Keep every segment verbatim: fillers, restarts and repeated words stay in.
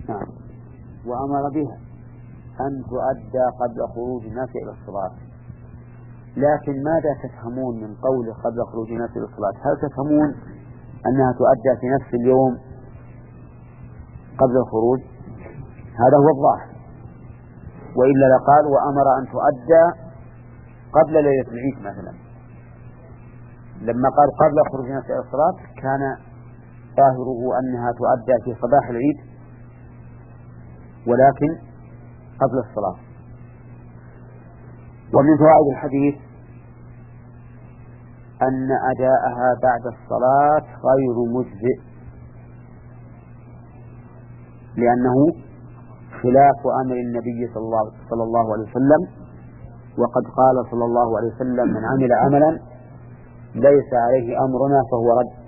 نعم. وأمر بها أن تؤدى قبل خروج الناس إلى الصلاة. لكن ماذا تفهمون من قوله قبل خروج الناس إلى الصلاة؟ هل تفهمون أنها تؤدى في نفس اليوم قبل الخروج؟ هذا هو الظاهر، وإلا لقال وأمر أن تؤدى قبل ليلة العيد مثلا. لما قال قبل خروج الناس إلى الصلاة كان ظاهره أنها تؤدى في صباح العيد ولكن قبل الصلاة. ومن فوائد الحديث أن أداءها بعد الصلاة غير مجزئ، لأنه خلاف أمر النبي صلى الله عليه وسلم، وقد قال صلى الله عليه وسلم من عمل عملا ليس عليه أمرنا فهو رد.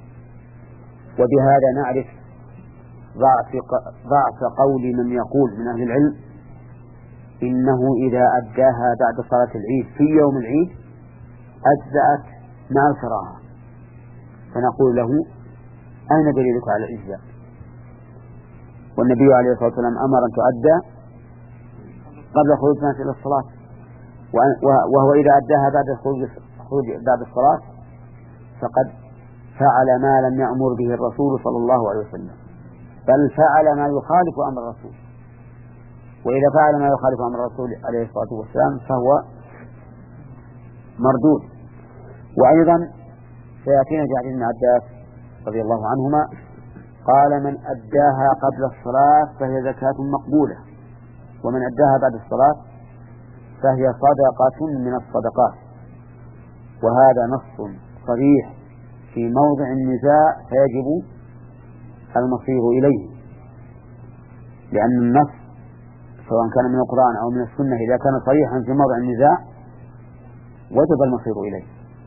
وبهذا نعرف ضعف, ضعف قول من يقول من أهل العلم إنه إذا أداها بعد صلاة العيد في يوم العيد أجزأت مع الكراهة، فنقول له أين دليلك على الإجزاء؟ والنبي عليه الصلاة والسلام أمر أن تؤدى قبل خروج الناس إلى الصلاة، وهو إذا أداها بعد خروج بعد الصلاة فقد فعل ما لم يأمر به الرسول صلى الله عليه وسلم، بل فعل ما يخالف أمر الرسول. وإذا فعل ما يخالف أمر الرسول عليه الصلاة والسلام فهو مردود. وأيضا سيأتينا في حديث ابن عباس رضي الله عنهما قال من أداها قبل الصلاة فهي زكاة مقبولة، ومن أداها بعد الصلاة فهي صدقة من الصدقات. وهذا نص صريح في موضع النزاع فيجب المصير إليه، لأن النص سواء كان من القرآن أو من السنة إذا كان صريحا في موضع النزاع وجب المصير إليه،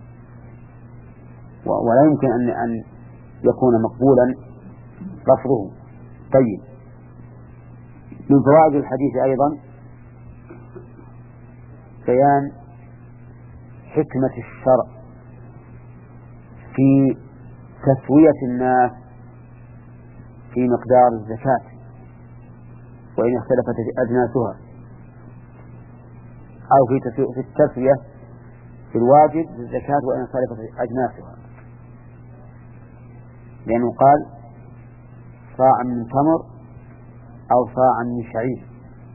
ولا يمكن أن أن يكون مقبولا رفضه. طيب، من فوائد الحديث أيضا بيان حكمة الشرع في تسوية الناس في مقدار الزكاة وإن اختلفت أجناسها، أو في التسوية في الواجب للزكاة وإن اختلفت أجناسها، لأنه قال صاع من تمر أو صاع من شعير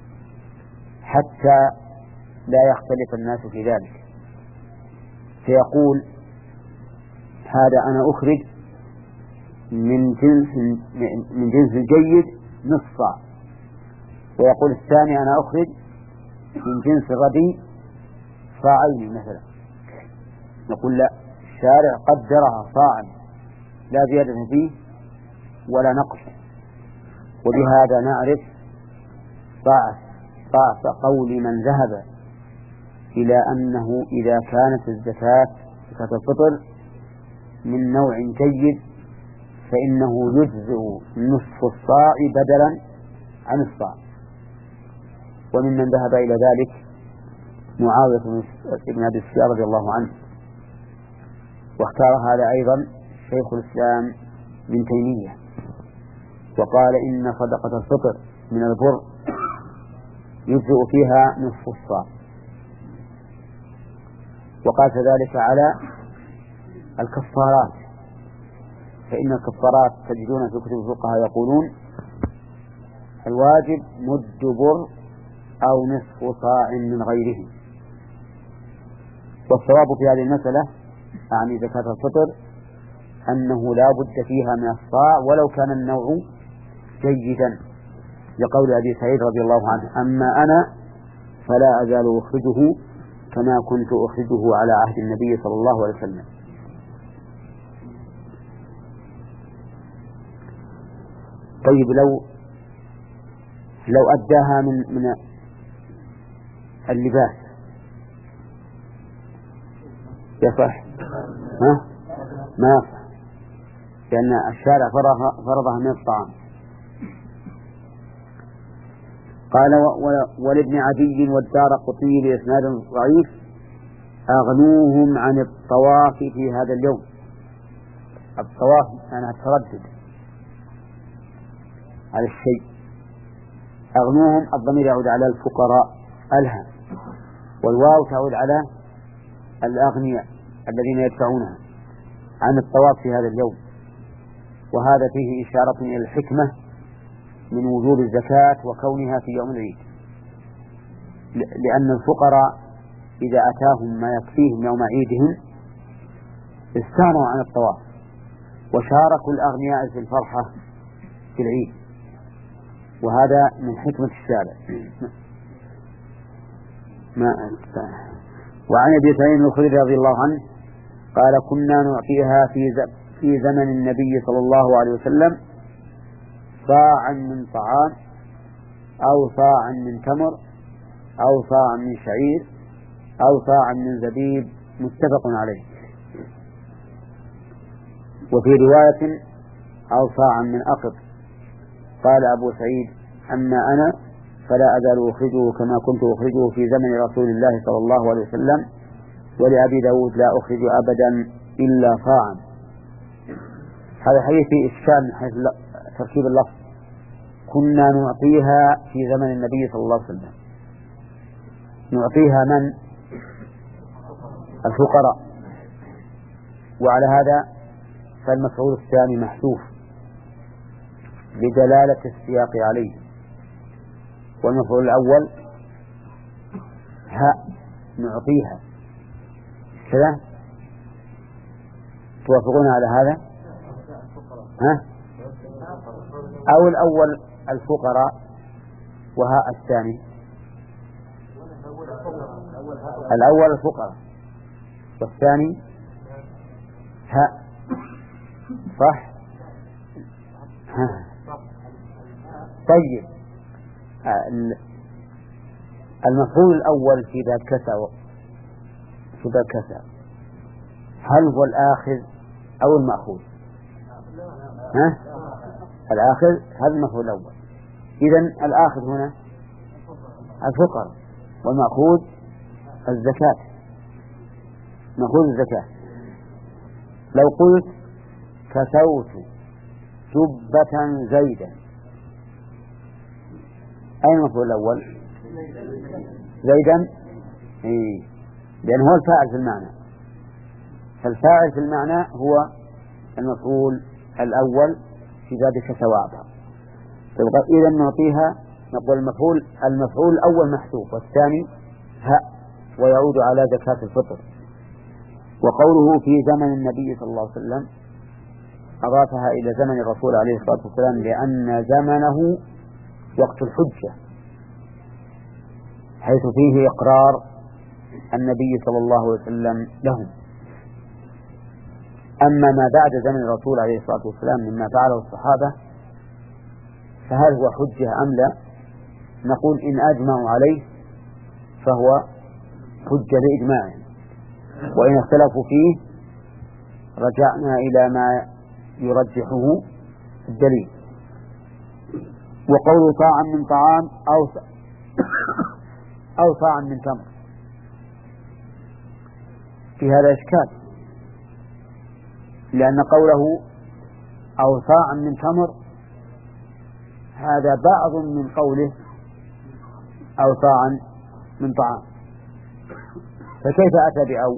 حتى لا يختلف الناس في ذلك. فيقول هذا أنا أخرج من جنس من جنس الجيد نصف صاع، ويقول الثاني أنا أخرج من جنس الرديء صاعين مثلا. نقول لا، الشارع قدرها صاعا لا زيادة فيه ولا نقص. وبهذا نعرف ضعف ضعف قول من ذهب إلى أنه إذا كانت الزكاة زكاة الفطر من نوع جيد فإنه يجزئ نصف الصاع بدلا عن الصاع. وممن ذهب إلى ذلك معاوية بن أبي سفيان رضي الله عنه، واختار هذا أيضا شيخ الإسلام ابن تيمية، وقال إن صدقة الفطر من البر يجزئ فيها نصف الصاع. وقال ذلك على الكفارات، فإن الكفارات تجدون في كتب الفقهاء يقولون الواجب مد بر أو نصف صاع من غيره. والصواب في هذه المسألة أعني زكاة الفطر أنه لا بد فيها من الصاع ولو كان النوع جيدا، لقول أبي سعيد رضي الله عنه أما أنا فلا أزال أخرجه كما كنت أخرجه على عهد النبي صلى الله عليه وسلم. طيب، لو لو أداها من من اللباس يصح؟ ها؟ ما يصح، لأن الشارع فرضها من الطعام. قال ولابن عدي والدار قطني بإسناد ضعيف أغنوهم عن الطواف في هذا اليوم. الطواف يعني التردد على الشيء، أغنوهم الضمير يعود على الفقراء ألهم، والواو تعود على الأغنياء الذين يدفعونها عن الطواف في هذا اليوم. وهذا فيه إشارة إلى الحكمة من وجوب الزكاة وكونها في يوم العيد، لأن الفقراء إذا أتاهم ما يكفيهم يوم عيدهم استغنوا عن الطواف وشاركوا الأغنياء في الفرحة في العيد، وهذا من حكمة الشارع. ما وعن أبي سعيد الخدري رضي الله عنه قال كنا نعطيها في في زمن النبي صلى الله عليه وسلم صاعا من طعام أو صاعا من تمر أو صاعا من شعير أو صاعا من زبيب، متفق عليه. وفي رواية أو صاعا من أقط. قال أبو سعيد أما أنا فلا أزال أخرجه كما كنت أخرجه في زمن رسول الله صلى الله عليه وسلم، ولأبي داود لا أخرج أبدا إلا صاعا. هذا حديث فيه إشكال من حيث تركيب اللفظ، كنا نعطيها في زمن النبي صلى الله عليه وسلم، نعطيها من؟ الفقراء، وعلى هذا فالمفعول الثاني محذوف بدلالة السياق عليه، والمفعول الأول ها نعطيها كذا. توافقون على هذا؟ ها؟ أو الأول الفقراء وهاء الثاني؟ الأول الفقراء والثاني هاء، صح؟ ها. طيب المفعول الأول في ذا كسى في ذا كسى هل هو الآخذ أو المأخوذ؟ ها؟ الآخذ، هذا المفعول الأول. إذن الآخذ هنا الفقراء والمأخوذ الزكاة، مأخوذ الزكاة. لو قلت كسوت جبة زيدا، أين المفعول الأول؟ زيدا، إيه، لأنه هو الفاعل في المعنى، فالفاعل في المعنى هو المفعول الأول في ذلك سواء. إذا نعطيها نقول المفعول المفعول الأول محذوف والثاني هاء ويعود على زكاة الفطر. وقوله في زمن النبي صلى الله عليه وسلم أضافها إلى زمن الرسول عليه الصلاة والسلام لأن زمنه وقت الحجة، حيث فيه إقرار النبي صلى الله عليه وسلم لهم. أما ما بعد زمن الرسول عليه الصلاة والسلام مما فعله الصحابة فهل هو حجة أم لا؟ نقول إن أجمعوا عليه فهو حجة بإجماع، وإن اختلفوا فيه رجعنا إلى ما يرجحه الدليل. وقول صاعا من طعام أو أو صاعا من تمر في هذا إشكال، لأن قوله أو صاعا من تمر هذا بعض من قوله أو صاعا من طعام، فكيف أتى بأو؟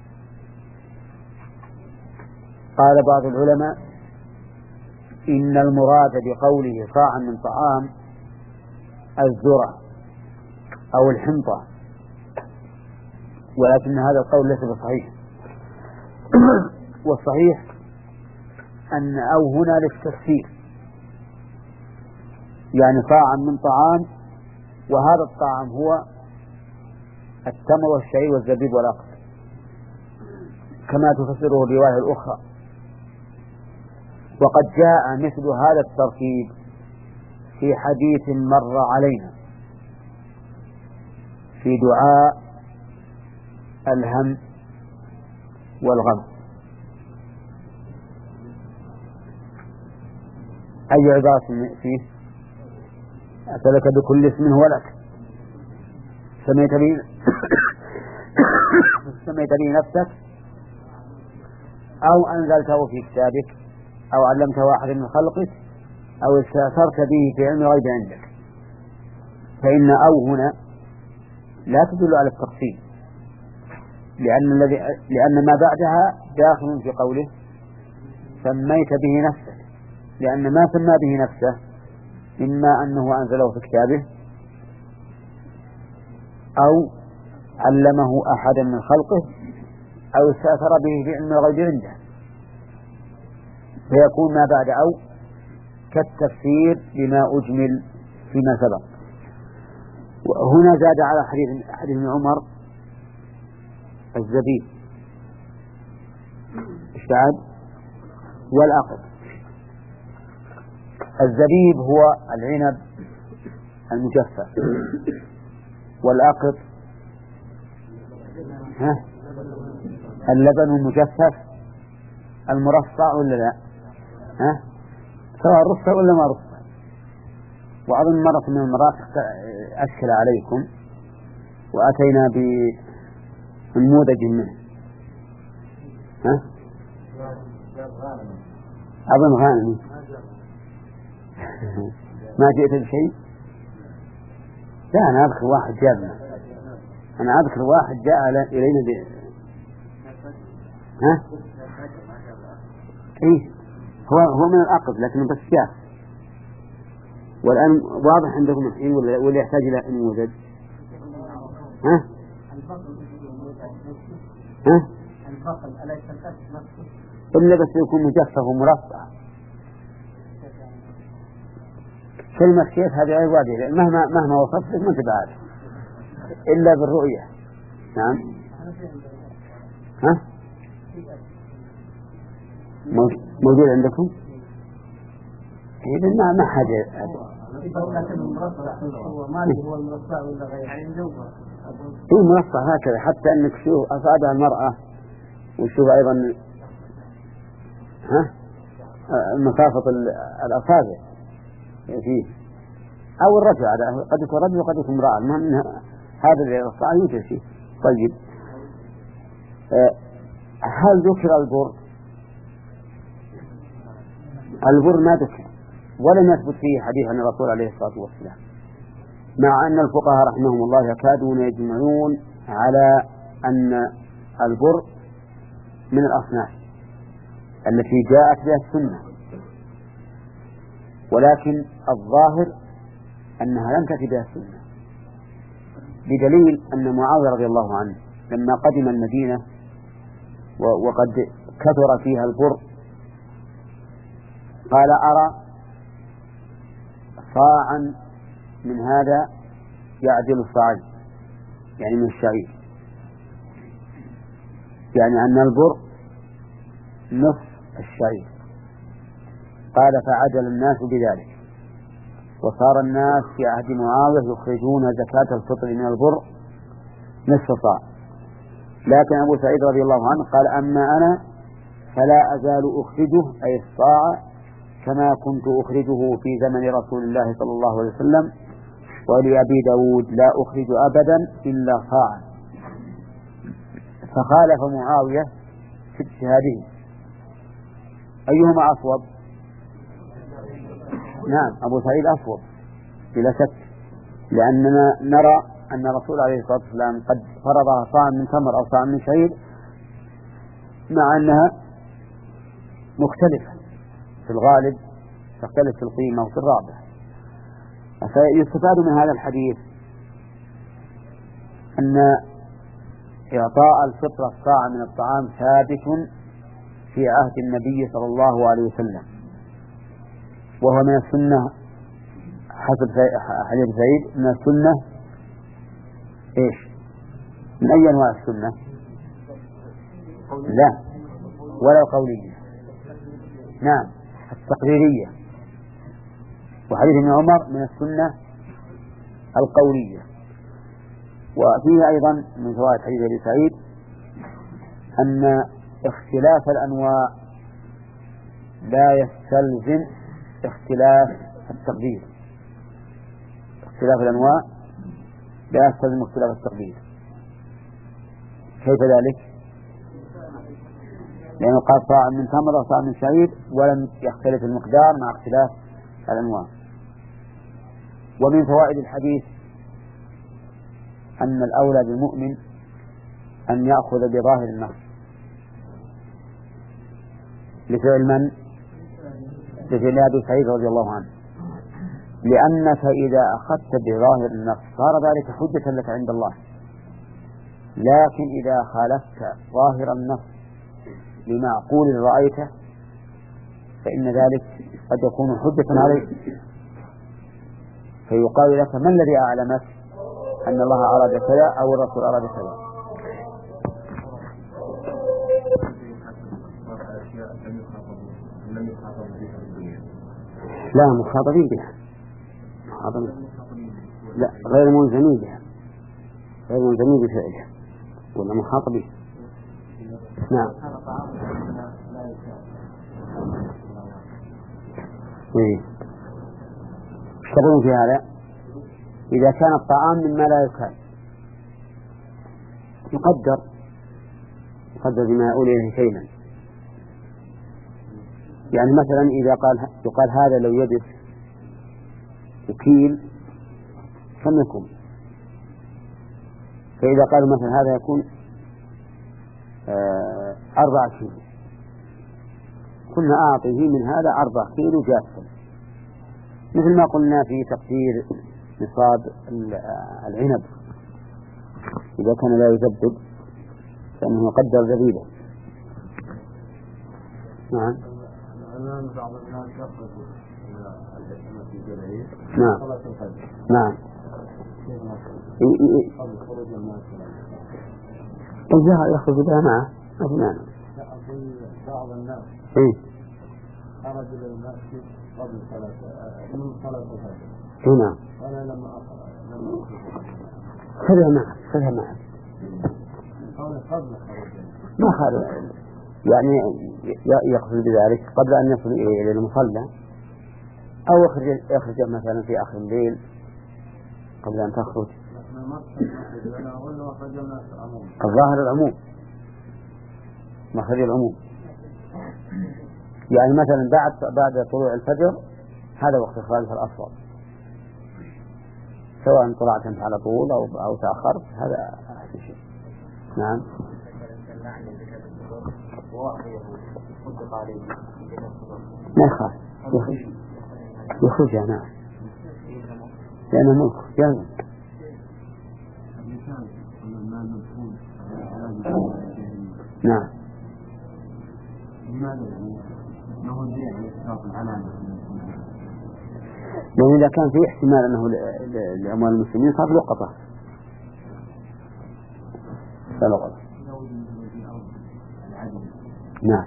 قال بعض العلماء إن المراد بقوله صاعا من طعام الذرة أو الحنطة، ولكن هذا القول ليس بصحيح. والصحيح أن أو هنا للتفسير، يعني صاعا من طعام، وهذا الطعام هو التمر والشعير والزبيب والأقط كما تفسره الرواية الأخرى. وقد جاء مثل هذا التركيب في حديث مر علينا في دعاء الهم والغم. أي عبارة فيه؟ أسألك بكل اسم هو لك سميت به سميت به نفسك أو أنزلته في كتابك أو علمته واحد من خلقك أو استأثرت به في علم الغيب عندك. فإن أو هنا لا تدل على التقسيم، لأن الذي لأن ما بعدها داخل في قوله سميت به نفسك، لأن ما سمى به نفسه إما أنه أنزله في كتابه أو علمه أحدا من خلقه أو استأثر به في علم الغيب عنده، فيكون ما بعد أو كالتفسير لما أجمل فيما سبق. وهنا زاد على حديث حديث ابن عمر الزبيب الشعب والأقط. الزبيب هو العنب المجفف، والأقط ها اللبن المجفف المرصع ولا لا؟ ها سواء رصع ولا ما رصع. وأظن مرة من المرات أشكل عليكم وأتينا بنموذج منه، ها أظن غانمي ما جئت بشيء. لا أنا أذكر واحد جابنا، أنا أذكر واحد جاء إلينا ب... ها إيه هو هو من الأقص لكن بس شاف. والآن واضح عندكم الحين ولا ولا يحتاج إلى نموذج؟ ها ها إلا بس يكون مجفف ومرصع. كلمة كيف هذه غير واضحة، مهما مهما وصفت ما انت بعرف إلا بالرؤية. نعم ها موجود عندكم؟ إذا ما ما حاجة. هو مرصع هكذا حتى أنك تشوف أصابع المرأة وتشوف أيضا ها مسافة الأصابع فيه، أو الرجل قد يكون رجل وقد يكون امرأة، المهم هذا الرصاع يوجد فيه. طيب هل ذكر البر؟ البر ما ذكر ولم يثبت فيه حديث عن الرسول عليه الصلاة والسلام، مع أن الفقهاء رحمهم الله يكادون يجمعون على أن البر من الأصناف التي جاءت بها السنة، ولكن الظاهر أنها لم تأتي بها السنة، بدليل أن معاوية رضي الله عنه لما قدم المدينة وقد كثر فيها البر قال أرى صاعا من هذا يعدل صاعين، يعني من الشعير، يعني أن البر نصف الشعير. قال فعجل الناس بذلك، وصار الناس في عهد معاوية يخرجون زكاة الفطر من البر نصف صاع، لكن أبو سعيد رضي الله عنه قال أما أنا فلا أزال أخرجه أي الصاع كما كنت أخرجه في زمن رسول الله صلى الله عليه وسلم، ولأبي داود لا أخرج أبدا إلا صاعا. فخالف معاوية في اجتهاده. أيهما أصوب؟ نعم أبو سعيد أصوب بلا شك، لأننا نرى أن الرسول عليه الصلاة والسلام قد فرضها صاع من تمر أو صاع من شعير، مع أنها مختلفة في الغالب، تختلف في القيمة وفي الرابع. فيستفاد من هذا الحديث أن إعطاء الفطرة الصاع من الطعام ثابت في عهد النبي صلى الله عليه وسلم، وهو من السنة حسب حديث سعيد من السنة إيش؟ من أي أنواع السنة؟ لا ولا القولية، نعم التقريرية. وحديث ابن عمر من السنة القولية. وفيه أيضا من فوائد حديث أبي سعيد أن اختلاف الأنواع لا يستلزم اختلاف التقدير. اختلاف الأنواع لا يستلزم اختلاف التقدير. كيف ذلك؟ لأنه قال صاع من تمر وصاع من شعير ولم يختلف المقدار مع اختلاف الأنواع. ومن فوائد الحديث أن الأولى بالمؤمن أن يأخذ بظاهر النص لفعل من؟ لفعل أبي سعيد رضي الله عنه، لأنك إذا أخذت بظاهر النص صار ذلك حجة لك عند الله، لكن إذا خالفت ظاهر النص لمعقول رأيته فإن ذلك قد يكون حجة عليك، فيقال لك: ما الذي أعلمك أن الله أراد كذا أو الرسول أراد كذا؟ لا، مخاطبين بها، مخاطبين. لا، غير ملزمين بها، غير ملزمين بفعلها، ولا مخاطبين. نعم. ايه تقولون في هذا؟ إذا كان الطعام مما لا يكال يقدر يقدر بما يقول إليه شيئا، يعني مثلا إذا قال يقال هذا لو يبس وكيل كم يكون؟ فإذا قالوا مثلا هذا يكون آه أربعة كيلو، قلنا أعطيه من هذا أربعة كيلو جافا، مثل ما قلنا في تقدير نصاب العنب إذا كان لا يزبد فإنه يقدر زبيبه. نعم. بعض الناس يخرج إلى الحكمة في جلعيه. نعم. نعم. إذا يخرج بها معه ما في مانع. بعض الناس خرج إلى المسجد قبل صلاة من صلاة الفجر. نعم. وأنا لما أخرج خذها معه خذها معه. ما خرج يعني يقصد بذلك قبل أن يصل إلى المصلى، أو يخرج يخرج مثلا في آخر الليل قبل أن تخرج. الظاهر العموم، مخرج العموم، يعني مثلا بعد بعد طلوع الفجر هذا وقت إخراجه الأفضل، سواء طلعت على طول أو أو تأخرت، هذا أحسن شيء. نعم. ما يخاف يخرج نعم، لأنه ملك جامد. نعم. لأن إذا كان في احتمال أنه لأموال المسلمين صار لقطة فلغط. نعم.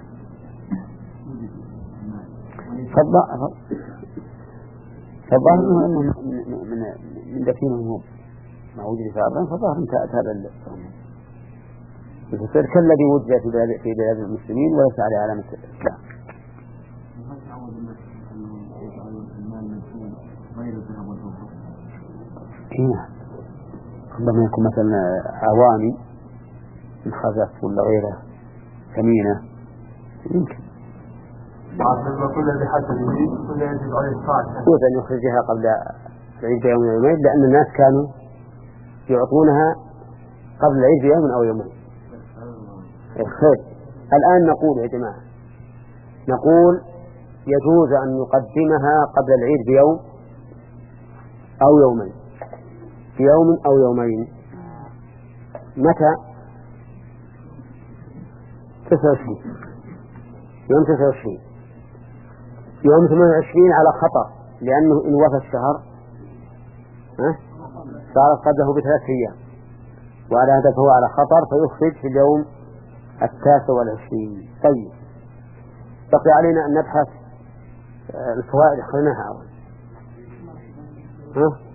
فالظاهر فالظاهر أنه من من دفينهم هم ما وجد في أرضهم، فالظاهر انتهت هذا الأمر، يصير كالذي وجد في بلاد في بلاد المسلمين وليس عليه علامة الإسلام. هنا ربما يكون مثلا عوامي من خزف ولا غيره ثمينة يمكن. يجوز أن يخرجها قبل العيد بيوم أو يومين، لأن الناس كانوا يعطونها قبل العيد بيوم أو يومين. الخير الآن نقول يا جماعة، نقول يجوز أن يقدمها قبل العيد بيوم أو يومين، في يوم أو يومين. متى؟ تسعة وعشرين، يوم تسعة وعشرين، يوم ثمانية وعشرين على خطر، لأنه إن وفى الشهر صارت قبله بثلاث أيام، وعلى هذا فهو على خطر فيخرج في اليوم التاسع والعشرين. طيب بقي علينا أن نبحث الفوائد أخذناها أول. ها؟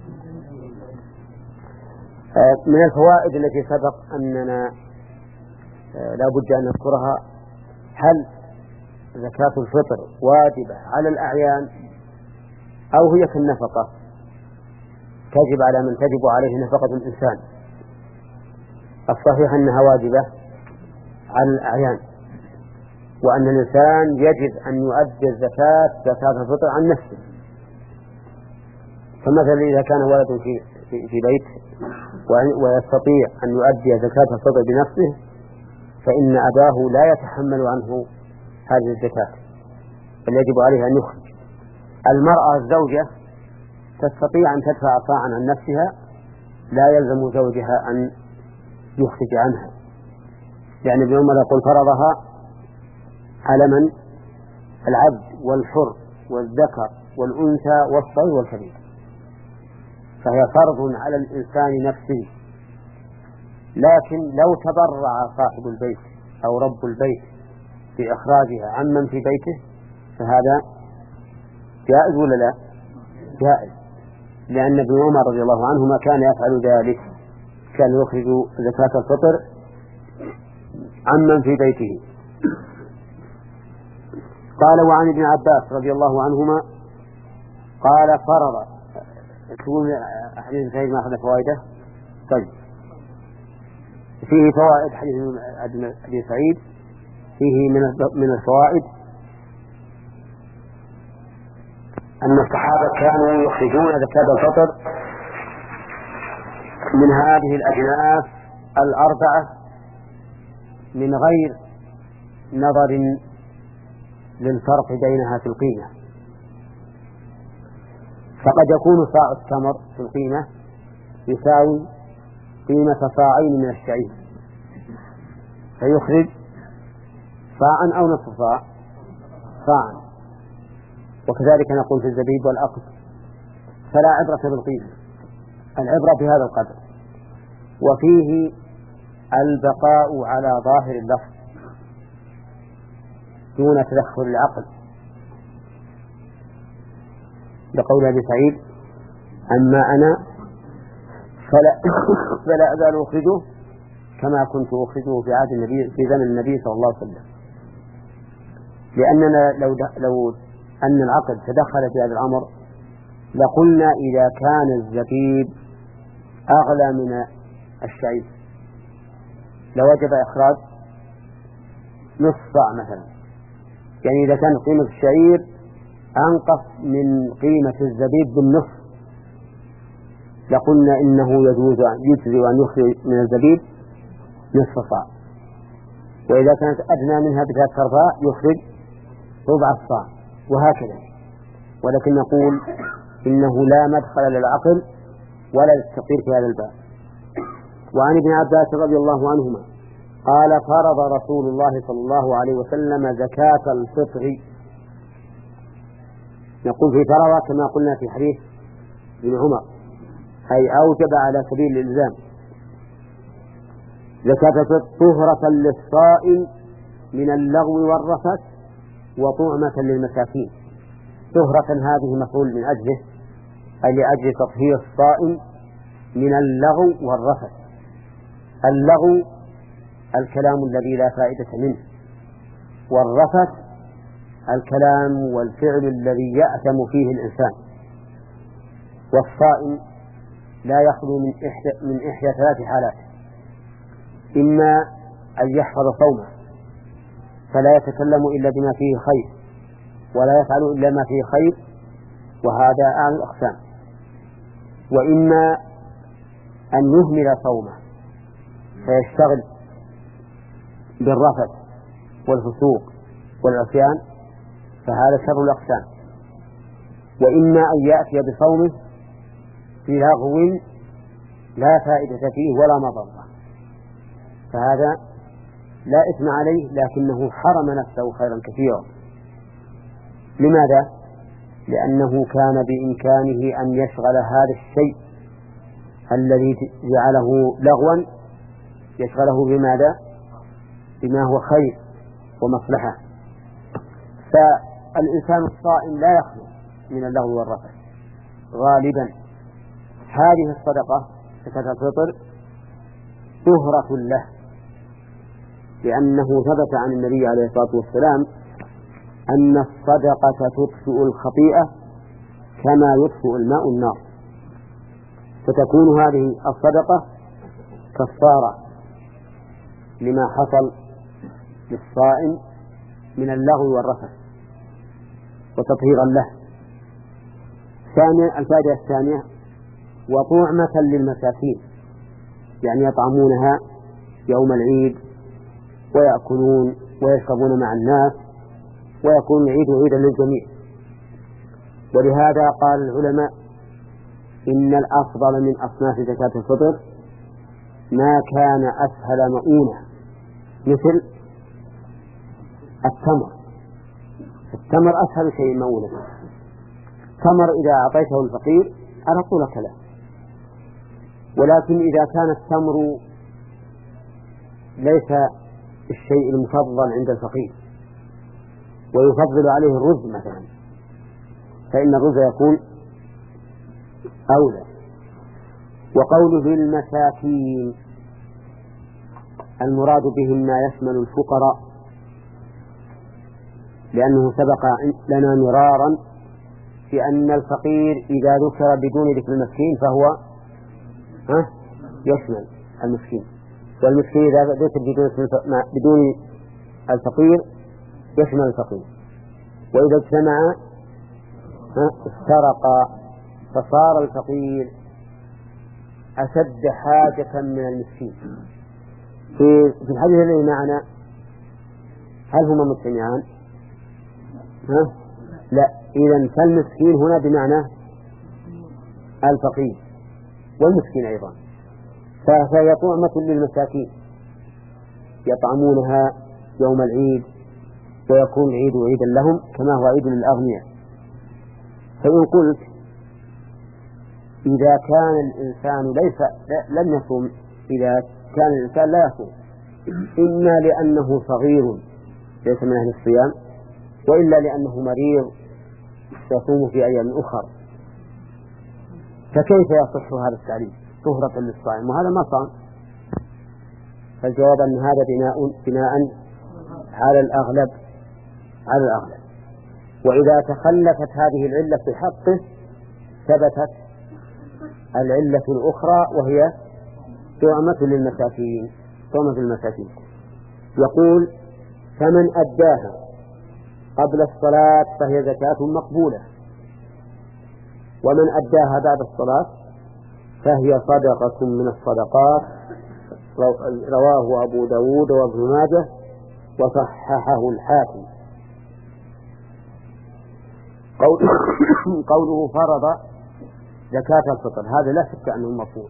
من الفوائد التي سبق أننا لا بد أن نذكرها: هل زكاة الفطر واجبة على الأعيان أو هي كالنفقة تجب على من تجب عليه نفقة الإنسان؟ الصحيح أنها واجبة على الأعيان، وأن الإنسان يجب أن يؤدي الزكاة زكاة الفطر عن نفسه. فمثلا إذا كان ولد في في بيته ويستطيع أن يؤدي زكاة الفطر بنفسه فإن أباه لا يتحمل عنه هذه الزكاة، بل يجب عليه أن يخرج. المرأة الزوجة تستطيع أن تدفع صاعا عن نفسها، لا يلزم زوجها أن يخرج عنها، يعني ابن عمر يقول فرضها على من؟ العبد والحر والذكر والأنثى والصغير والكبير، فهي فرض على الإنسان نفسه. لكن لو تبرع صاحب البيت أو رب البيت بإخراجها عمن في بيته فهذا جائز ولا لا؟ جائز، لأن ابن عمر رضي الله عنهما كان يفعل ذلك، كان يخرج زكاة الفطر عمن في بيته. قال وعن ابن عباس رضي الله عنهما قال فرض. تقول حديث سعيد ما أخذ فوائده؟ طيب، فيه فوائد حديث سعيد، فيه من الفوائد أن الصحابة كانوا يخرجون زكاة الفطر من هذه الأجناس الأربعة من غير نظر للفرق بينها في القيمة، فقد يكون صاع التمر في القيمة يساوي قيمة صاعين من الشعير فيخرج صاعا أو نصف صاع صاعا، وكذلك نقول في الزبيب والأقص، فلا عبرة بالقيمة، العبرة بهذا القدر. وفيه البقاء على ظاهر اللفظ دون تدخل العقل، لقول أبي سعيد أما أنا فلا, فلا أزال أخرجه كما كنت أخرجه في عهد النبي في زمن النبي صلى الله عليه وسلم، لأننا لو, لو أن العقل تدخل في هذا الأمر لقلنا إذا كان الزبيب أغلى من الشعير لوجب إخراج نصف صاع مثلا، يعني إذا كان قيمة الشعير أنقص من قيمة الزبيب بالنصف لقلنا إنه يجوز يجزي أن يخرج من الزبيب نصف صاع، وإذا كانت أدنى منها بثلاث أرباع يخرج ربع الصاع، وهكذا. ولكن نقول إنه لا مدخل للعقل ولا للتقدير في هذا الباب. وعن ابن عباس رضي الله عنهما قال فرض رسول الله صلى الله عليه وسلم زكاة الفطر، نقول في فرض كما قلنا في حديث ابن عمر، أي أوجب على سبيل الإلزام زكاة الفطر طهرة للصائم من اللغو والرفث وطعمة للمساكين. طهرة هذه مفعول من أجله، أي لأجل تطهير الصائم من اللغو والرفث. اللغو الكلام الذي لا فائدة منه، والرفث الكلام والفعل الذي يأثم فيه الإنسان. والصائم لا يخلو من إحدى, من إحدى ثلاث حالات: إما أن يحفظ صومه فلا يتكلم إلا بما فيه خير ولا يفعل إلا ما فيه خير، وهذا أعلى الأقسام، وإما أن يهمل صومه فيشتغل بالرفث والفسوق والعصيان، فهذا شر الأقسام، وإما أن يأتي بصومه في لغو لا فائدة فيه ولا مضرة، فهذا لا إثم عليه لكنه حرم نفسه خيرا كثيرا. لماذا؟ لأنه كان بإمكانه أن يشغل هذا الشيء الذي جعله لغوا يشغله بماذا؟ بما هو خير ومصلحة. فالإنسان الصائم لا يخلو من اللغو والرفث غالبا. هذه الصدقة زكاة الفطر طهرة له، لأنه ثبت عن النبي عليه الصلاة والسلام أن الصدقة تطفئ الخطيئة كما يطفئ الماء النار، فتكون هذه الصدقة كفارة لما حصل للصائم من اللغو والرفث وتطهيرا له. ثانيا الفائدة الثانية وطعمة للمساكين، يعني يطعمونها يوم العيد ويأكلون ويشربون مع الناس ويكون العيد عيدا للجميع. ولهذا قال العلماء إن الأفضل من أصناف زكاة الفطر ما كان أسهل مؤونة، مثل التمر. التمر أسهل شيء مؤونة. تمر إذا أعطيته الفقير على طول كلام، ولكن إذا كان التمر ليس الشيء المفضل عند الفقير ويفضل عليه الرز مثلا، فإن الرز يكون أولى. وقوله للمساكين المراد بهم ما يشمل الفقراء، لأنه سبق لنا مرارا في أن الفقير إذا ذكر بدون ذكر المسكين فهو ها يشمل المسكين، والمسكين إذا ذكر بدون الفقير يشمل الفقير، وإذا اجتمع افترق، فصار الفقير أشد حاجة من المسكين. في في الحديث الذي معنا هل هما مجتمعان؟ ها؟ لا. إذن فالمسكين هنا بمعنى الفقير والمسكين أيضا، فهي طعمة للمساكين يطعمونها يوم العيد ويكون العيد عيدا لهم كما هو عيد للأغنياء. فإن قلت إذا كان الإنسان ليس لم يصوم، إذا كان الإنسان لا يصوم إما لأنه صغير ليس من أهل الصيام، وإلا لأنه مريض يصوم في أيام أخرى، فكيف يصح هذا التعريف طهرة للصائم وهذا ما صام؟ فالجواب أن هذا بناء بناء على الأغلب على الأغلب وإذا تخلفت هذه العلة في حقه ثبتت العلة الأخرى وهي طعمة للمساكين. طعمة للمساكين يقول فمن أداها قبل الصلاة فهي زكاة مقبولة، ومن أداها بعد الصلاة فهي صدقة من الصدقات. رواه أبو داود وابن ماجه وصححه الحاكم. قوله فرض زكاة الفطر هذا لا شك أنه مرفوع،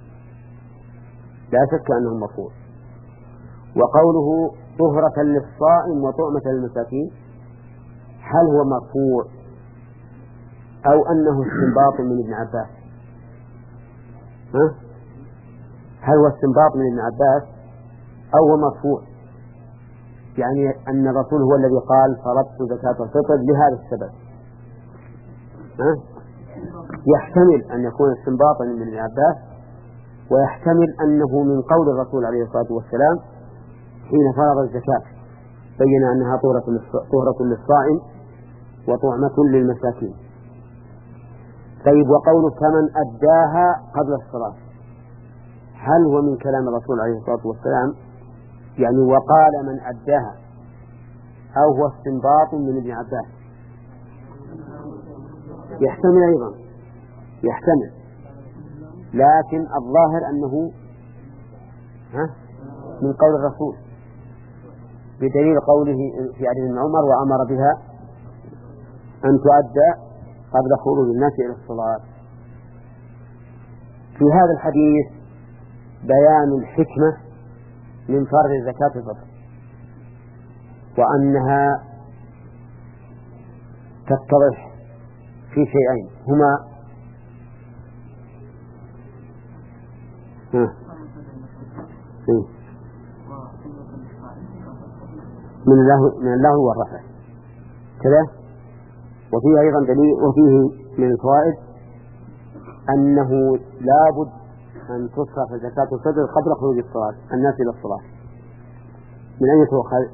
لا شك أنه مرفوع. وقوله طهرة للصائم وطعمة للمساكين هل هو مرفوع أو أنه استنباط من ابن عباس؟ ها؟ هل هو استنباط من ابن عباس أو هو مرفوع؟ يعني أن الرسول هو الذي قال فرضت زكاة الفطر لهذا السبب. ها؟ يحتمل أن يكون استنباطا من ابن عباس، ويحتمل أنه من قول الرسول عليه الصلاة والسلام حين فرض الزكاة بين أنها طهرة للصائم وطعمة للمساكين. طيب وقوله فمن أداها قبل الصلاة هل هو من كلام الرسول عليه الصلاة والسلام يعني وقال من أداها أو هو استنباط من ابن عباس؟ يحتمل أيضا، يحتمل، لكن الظاهر أنه ها من قول الرسول بدليل قوله في حديث ابن عمر وأمر بها أن تؤدى قبل خروج الناس إلى الصلاة. في هذا الحديث بيان الحكمة من فرض زكاة الفطر، وأنها تتضح في شيئين هما من الله من الله والرفع كذا. وفيه أيضا دليل، وفيه من الفوائد أنه لابد أن تصرف زكاة الفطر قبل خروج الصلاة الناس إلى الصلاة. من أين تؤخذ؟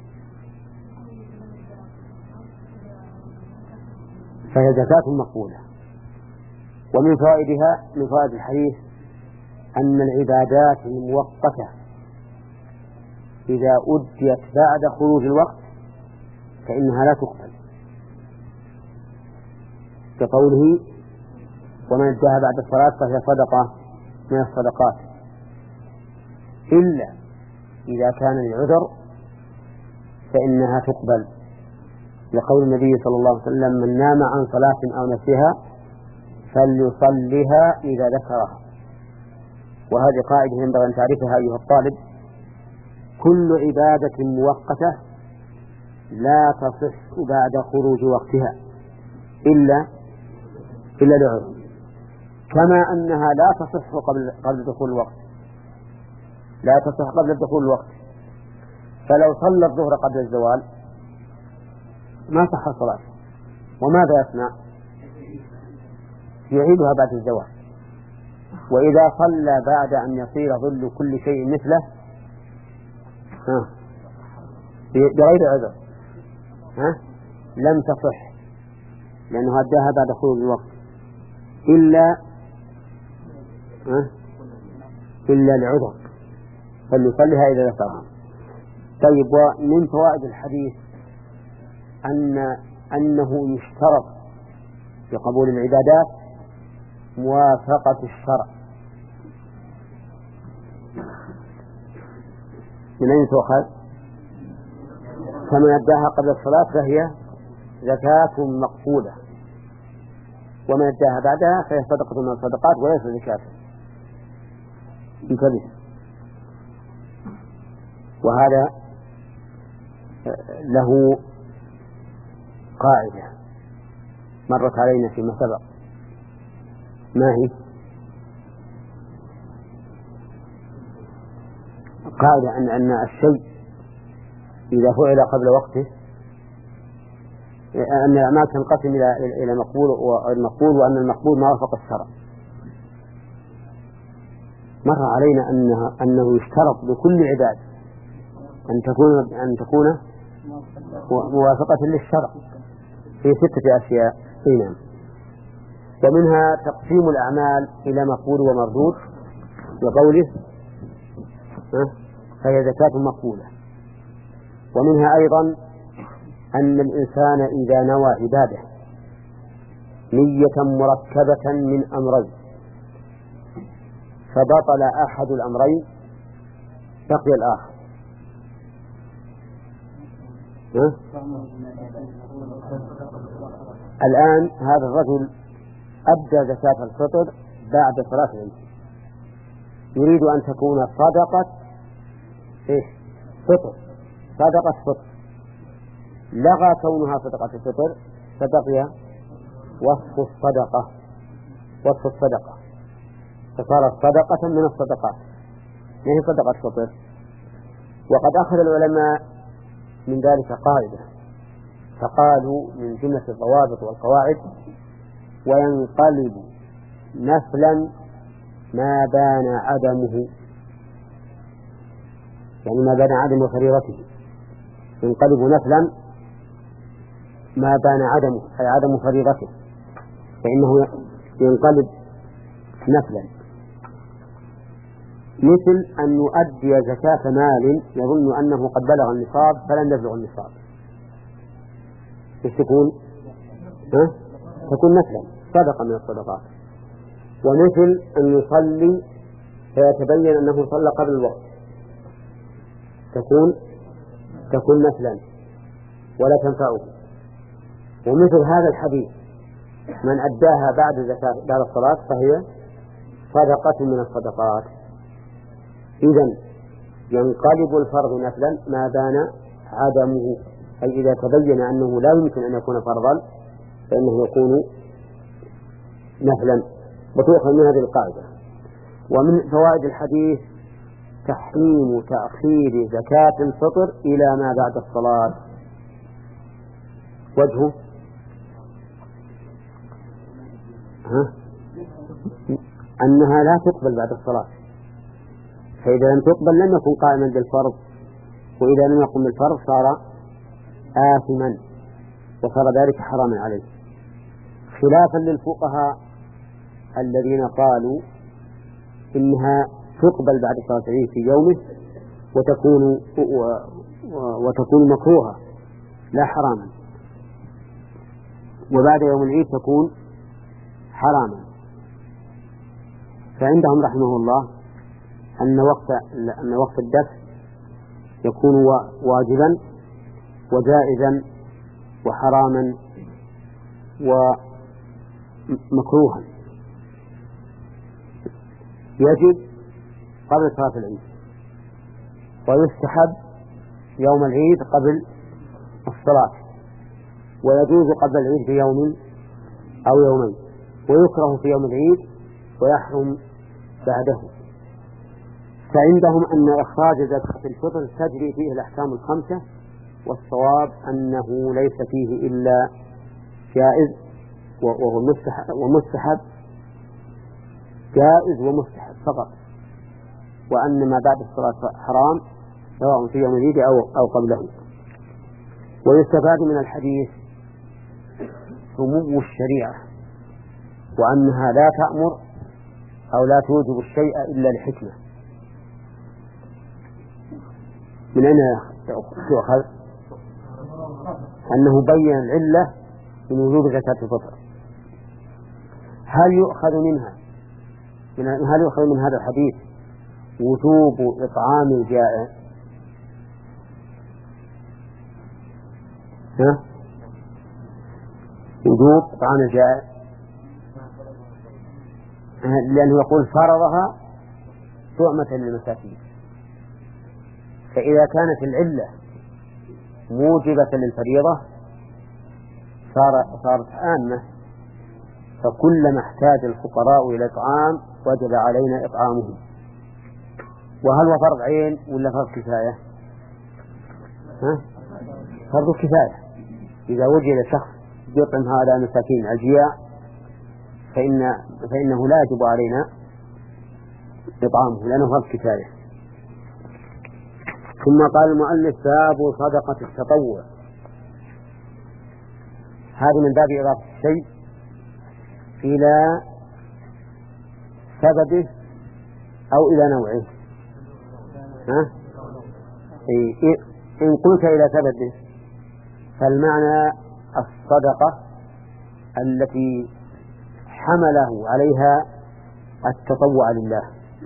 فهي زكاة مقبولة. ومن فوائدها من فوائد الحديث أن العبادات المؤقتة إذا أديت بعد خروج الوقت فإنها لا تقبل، كقوله ومن اداها بعد الصلاة فهي صدقة من الصدقات، إلا إذا كان العذر فإنها تقبل، لقول النبي صلى الله عليه وسلم: من نام عن صلاة أو نسيها فليصلها إذا ذكرها. وهذه قاعدة ينبغي أن تعرفها أيها الطالب: كل عبادة مؤقتة لا تصح بعد خروج وقتها إلا إلا العذر، كما أنها لا تصح قبل قبل دخول الوقت، لا تصح قبل دخول الوقت. فلو صلى الظهر قبل الزوال ما صح الصلاة، وماذا يصنع؟ يعيدها بعد الزوال. وإذا صلى بعد أن يصير ظل كل شيء مثله ها بغير عذر ها لم تصح، لأنه أداها بعد خروج الوقت إلا ها إلا العذر، فليصليها إذا ذكرها. طيب، ومن فوائد الحديث أن أنه يشترط في قبول العبادات موافقة الشرع. من أين تؤخذ؟ فمن أداها قبل الصلاة فهي زكاة مقبولة، ومن أداها بعدها فهي صدقة من الصدقات وليس زكاة. انتبه، وهذا له قاعدة مرت علينا فيما سبق. ما هي؟ قاعدة أن أن الشيء إذا فعل قبل وقته أن الأعمال تنقسم إلى إلى مقبول والمقبول، وأن المقبول ما وافق الشرع. مر علينا أنه أنه يشترط لكل عبادة أن تكون أن تكون موافقة للشرع في ستة أشياء. نعم، ومنها تقسيم الأعمال إلى مقبول ومردود، وقوله فهي زكاة مقبولة. ومنها أيضا أن الإنسان إذا نوى عبادة نية مركبة من أمرين فبطل أحد الأمرين بقي الآخر. ها؟ الآن هذا الرجل أدى زكاة الفطر بعد صلاة العيد، يريد أن تكون صدقة إيه؟ فطر، صدقة فطر، لغى كونها صدقة الفطر فبقي وصف الصدقة، وصف الصدقة فصارت صدقة من الصدقات، ما هي صدقة فطر. وقد أخذ العلماء من ذلك قاعدة، فقالوا من جملة الضوابط والقواعد: وينقلب نفلا ما بان عدمه، يعني ما بان عدم فريضته، ينقلب نفلا ما بان عدمه أي عدم فريضته، فإنه ينقلب نفلا، مثل أن يؤدي زكاة مال يظن أنه قد بلغ النصاب فلن يبلغ النصاب، تكون ها؟ تكون نفلا صدقة من الصدقات. ومثل أن يصلي فيتبين أنه صلى قبل الوقت، تكون تكون نفلا ولا تنفعه. ومثل هذا الحديث: من أداها بعد زكاة بعد الصلاة فهي صدقة من الصدقات. إذن ينقلب الفرض نفلا ما بان عدمه، أي إذا تبين أنه لا يمكن أن يكون فرضا فإنه يكون نفلا، وتؤخذ من هذه القاعدة. ومن فوائد الحديث تحريم تأخير زكاة الفطر إلى ما بعد الصلاة. وجهه ها؟ أنها لا تقبل بعد الصلاة، فإذا لم تقبل لم يكن قائما بالفرض، وإذا لم يقم بالفرض صار آثما وصار ذلك حراما عليه، خلافا للفقهاء الذين قالوا إنها تقبل بعد صلاة العيد في يومه وتكون وتكون مكروهة لا حراما، وبعد يوم العيد تكون حراما. فعندهم رحمه الله أن وقت أن وقت الدفع يكون واجبا وجائزا وحراما ومكروها. يجب قبل صلاة العيد، ويستحب يوم العيد قبل الصلاة، ويجوز قبل العيد بيوم أو يومين، ويكره في يوم العيد ويحرم بعده. فعندهم أن إخراج زكاة الفطر تجري فيه الأحكام الخمسة، والصواب أنه ليس فيه إلا جائز ومستحب، جائز ومستحب فقط، وأن ما بعد الصلاة حرام سواء في يوم العيد أو أو قبله. ويستفاد من الحديث سمو الشريعة، وأنها لا تأمر أو لا توجب الشيء إلا لحكمة. من أين تؤخذ؟ أنه بين العلة من وجوب زكاة الفطر. هل يؤخذ منها من هل يؤخذ من هذا الحديث وجوب إطعام الجائع؟ ها؟ وجوب إطعام الجائع، لأنه يقول فرضها طعمة للمساكين. فإذا كانت العلة موجبة للفريضة صارت عامة، فكلما احتاج الفقراء إلى إطعام وجب علينا إطعامهم. وهل هو فرض عين ولا فرض كفاية؟ ها؟ فرض كفاية. إذا وجد شخص يطعم هؤلاء المساكين الجياع فإن فإنه لا يجب علينا إطعامه لأنه فرض كفاية. ثم قال المؤلف باب صدقة التطوع. هذا من باب إضافة الشيء إلى سببه أو إلى نوعه. ها؟ إن قلت إلى سببه فالمعنى الصدقة التي حمله عليها التطوع لله،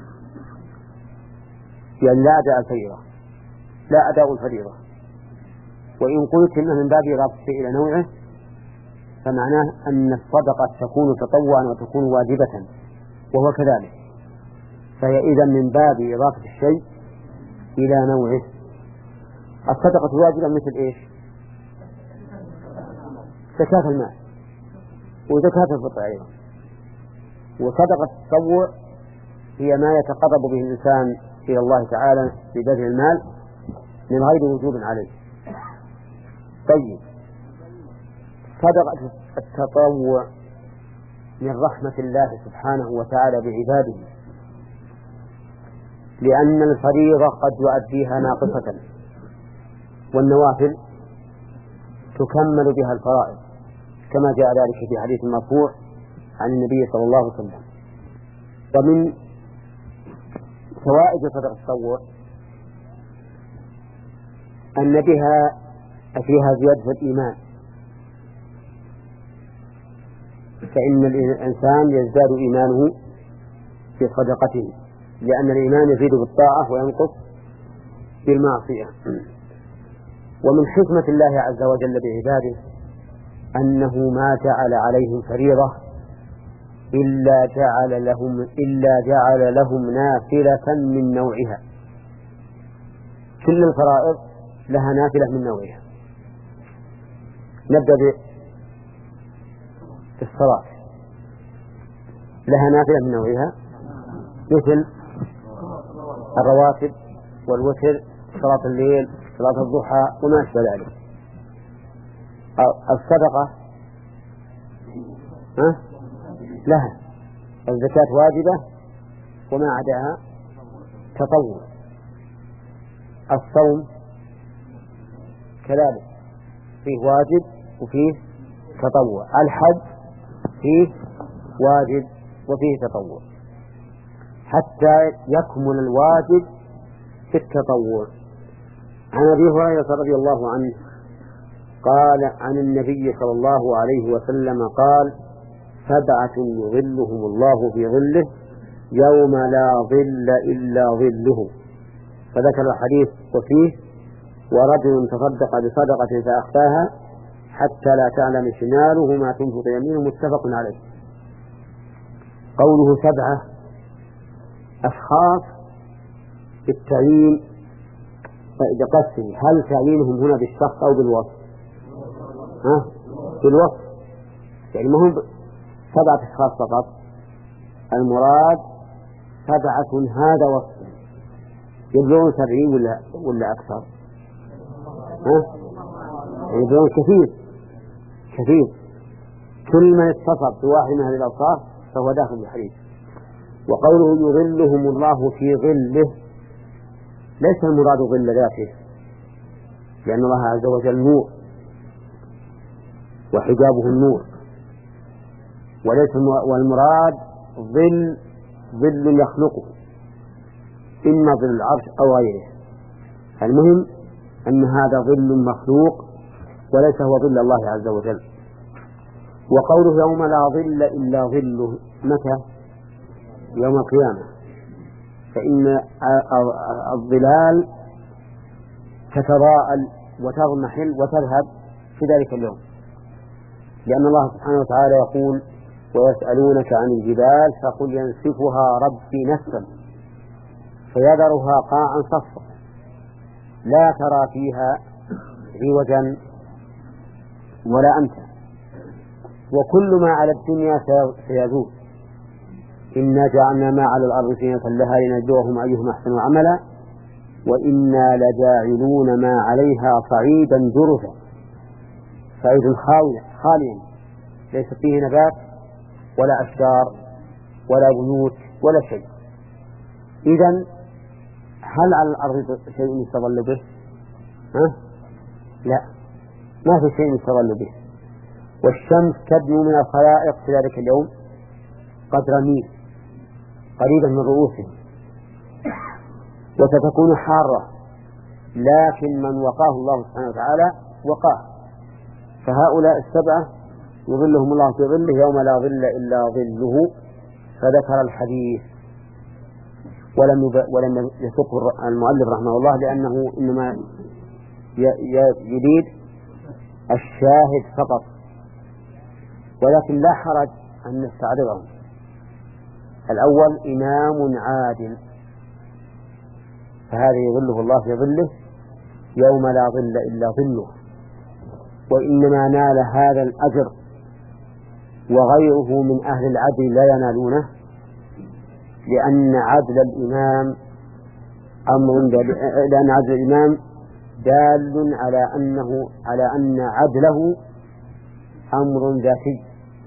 يعني لا أداء الفريضة لا أداء الفريضة. وإن قلت إنه من باب إضافة الشيء إلى نوعه فمعناه أن الصدقة تكون تطوعا وتكون واجبة، وهو كذلك، فهي إذا من باب إضافة الشيء إلى نوعه. الصدقة واجبة مثل إيش؟ زكاة المال وزكاة الفطر أيضا. وصدقة التطوع هي ما يتقرب به الإنسان إلى الله تعالى ببذل المال من غير وجوب عليه. طيب، صدقة التطوع من رحمة الله سبحانه وتعالى بعباده، لأن الفريضة قد يؤديها ناقصة، والنوافل تكمل بها الفرائض، كما جاء ذلك في حديث مرفوع عن النبي صلى الله عليه وسلم. ومن فوائد صدقة التطوع أن بها فيها زيادة الإيمان، فإن الإنسان يزداد إيمانه في صدقته، لأن الإيمان يزيد بالطاعة وينقص بالمعصية. ومن حكمة الله عز وجل بعباده أنه ما جعل عليهم فريضة إلا جعل لهم إلا جعل لهم نافلة من نوعها. كل الفرائض لها نافلة من نوعها. نبدأ بالصلاة، لها نافلة من نوعها مثل الرواتب والوتر، صلاة الليل، صلاة الضحى وما أشبه ذلك. الصدقة ها؟ لها الزكاة واجبة وما عداها تطوع. الصوم كذلك فيه واجب وفيه تطوع. الحج فيه واجب وفيه تطوع، حتى يكمل الواجب في التطوع. عن أبي هريرة رضي الله عنه قال عن النبي صلى الله عليه وسلم قال: سبعة يظلهم الله في ظله يوم لا ظل إلا ظله، فذكر الحديث وفيه: ورجل تصدق بصدقة فأخفاها حتى لا تعلم شماله ما تنفق يمينه، متفق عليه. قوله سبعة أشخاص بالتعيين بقصه، هل تعيينهم هنا بالشخص أو بالوصف؟ ها؟ بالوصف، يعني ما هم سبعة أشخاص فقط، المراد سبعة هذا وصف، يبلغون سبعين ولا ولا أكثر؟ ها؟ يبلغون كثير كثير، كل من اتصف بواحد من هذه الأوصاف فهو داخل الحديث. وقوله يظلهم الله في ظله، ليس المراد ظل ذاته، لأن الله عز وجل نور وحجابه النور، وليس والمراد ظل ظل يخلقه، إما ظل العرش أو غيره. المهم أن هذا ظل مخلوق وليس هو ظل الله عز وجل. وقوله يوم لا ظل إلا ظله، متى؟ يوم القيامة، فإن الظلال تتضاءل وتضمحل وتذهب في ذلك اليوم، لأن الله سبحانه وتعالى يقول: ويسألونك عن الجبال فقل ينسفها ربي نسفا فيذرها قاعا صفا لا ترى فيها عوجا ولا أمتا، وكل ما على الدنيا سيزول، إنا جعلنا ما على الأرض زينة لها لنبلوهم أيهم أحسن عملا وإنا لجاعلون ما عليها صعيدا جرزا، صعيد خاليا ليس فيه نبات ولا أشجار ولا بيوت ولا شيء. إذن هل على الأرض شيء يستظل به؟ ها؟ لا، ما في شيء يستظل به. والشمس تدنو من الخلائق في ذلك اليوم قدر ميل قريبا من رؤوسهم، وستكون حارة، لكن من وقاه الله سبحانه وتعالى وقاه. فهؤلاء السبعة يظلهم الله في ظله يوم لا ظل إلا ظله، فذكر الحديث ولم ولم يسقه المؤلف رحمه الله، لأنه إنما يريد الشاهد فقط، ولكن لا حرج أن نستعرضهم. الأول إمام عادل، فهذا يظله الله في ظله يوم لا ظل إلا ظله، وإنما نال هذا الأجر وغيره من أهل العدل لا ينالونه، لأن عدل الإمام أمر لأن عدل الإمام دال على أنه على أن عدله أمر ذاتي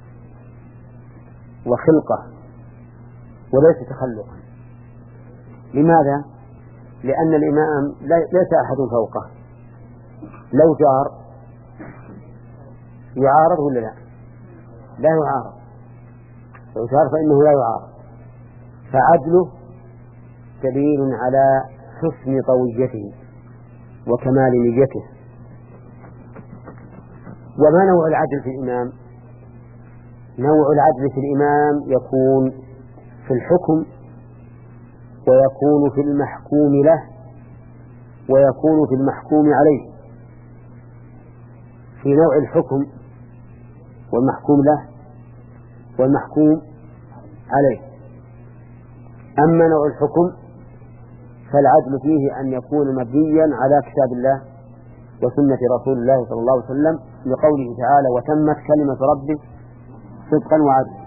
وخلقة وليس تخلقا. لماذا؟ لأن الإمام ليس أحد فوقه، لو جار يعارض ولا لا؟ لا يعارض، لو جار فإنه لا يعارض، فعدله دليل على حسن طويته وكمال نيته. وما نوع العدل في الإمام؟ نوع العدل في الإمام يكون في الحكم، ويكون في المحكوم له، ويكون في المحكوم عليه. في نوع الحكم والمحكوم له والمحكوم عليه. أما نوع الحكم فالعدل فيه أن يكون مبنيا على كتاب الله وسنة رسول الله صلى الله عليه وسلم، لقوله تعالى: وتمت كلمة ربك صدقا وعدلا.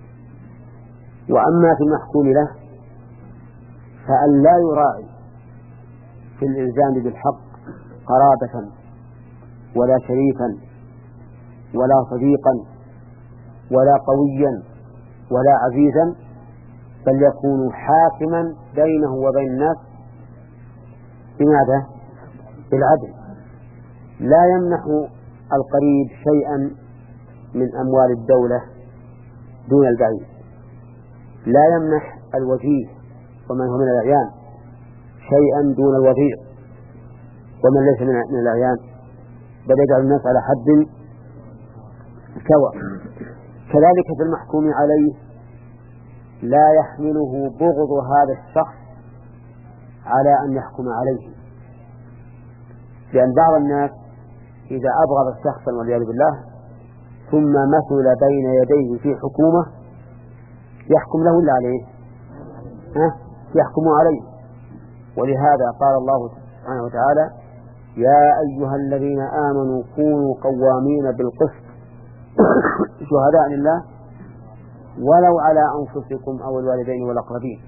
وأما في المحكوم له فأن لا يراعي في الإلزام بالحق قرابة ولا شريفا ولا صديقا ولا قويا ولا عزيزا، بل يكون حاكما بينه وبين الناس بماذا؟ بالعدل. لا يمنح القريب شيئا من أموال الدولة دون البعيد، لا يمنح الوجيه ومن هو من الأعيان شيئا دون الوضيع ومن ليس من الأعيان، بل يجعل الناس على حد سواء. كذلك في المحكوم عليه لا يحمله بغض هذا الشخص على أن يحكم عليه، لأن بعض الناس إذا أبغض شخصا والعياذ بالله ثم مثل بين يديه في حكومة يحكم له إلا عليه، ها؟ يحكم عليه. ولهذا قال الله سبحانه وتعالى: يا أيها الذين آمنوا كونوا قوامين بالقسط شهداء لله ولو على أنفسكم أو الوالدين والأقربين.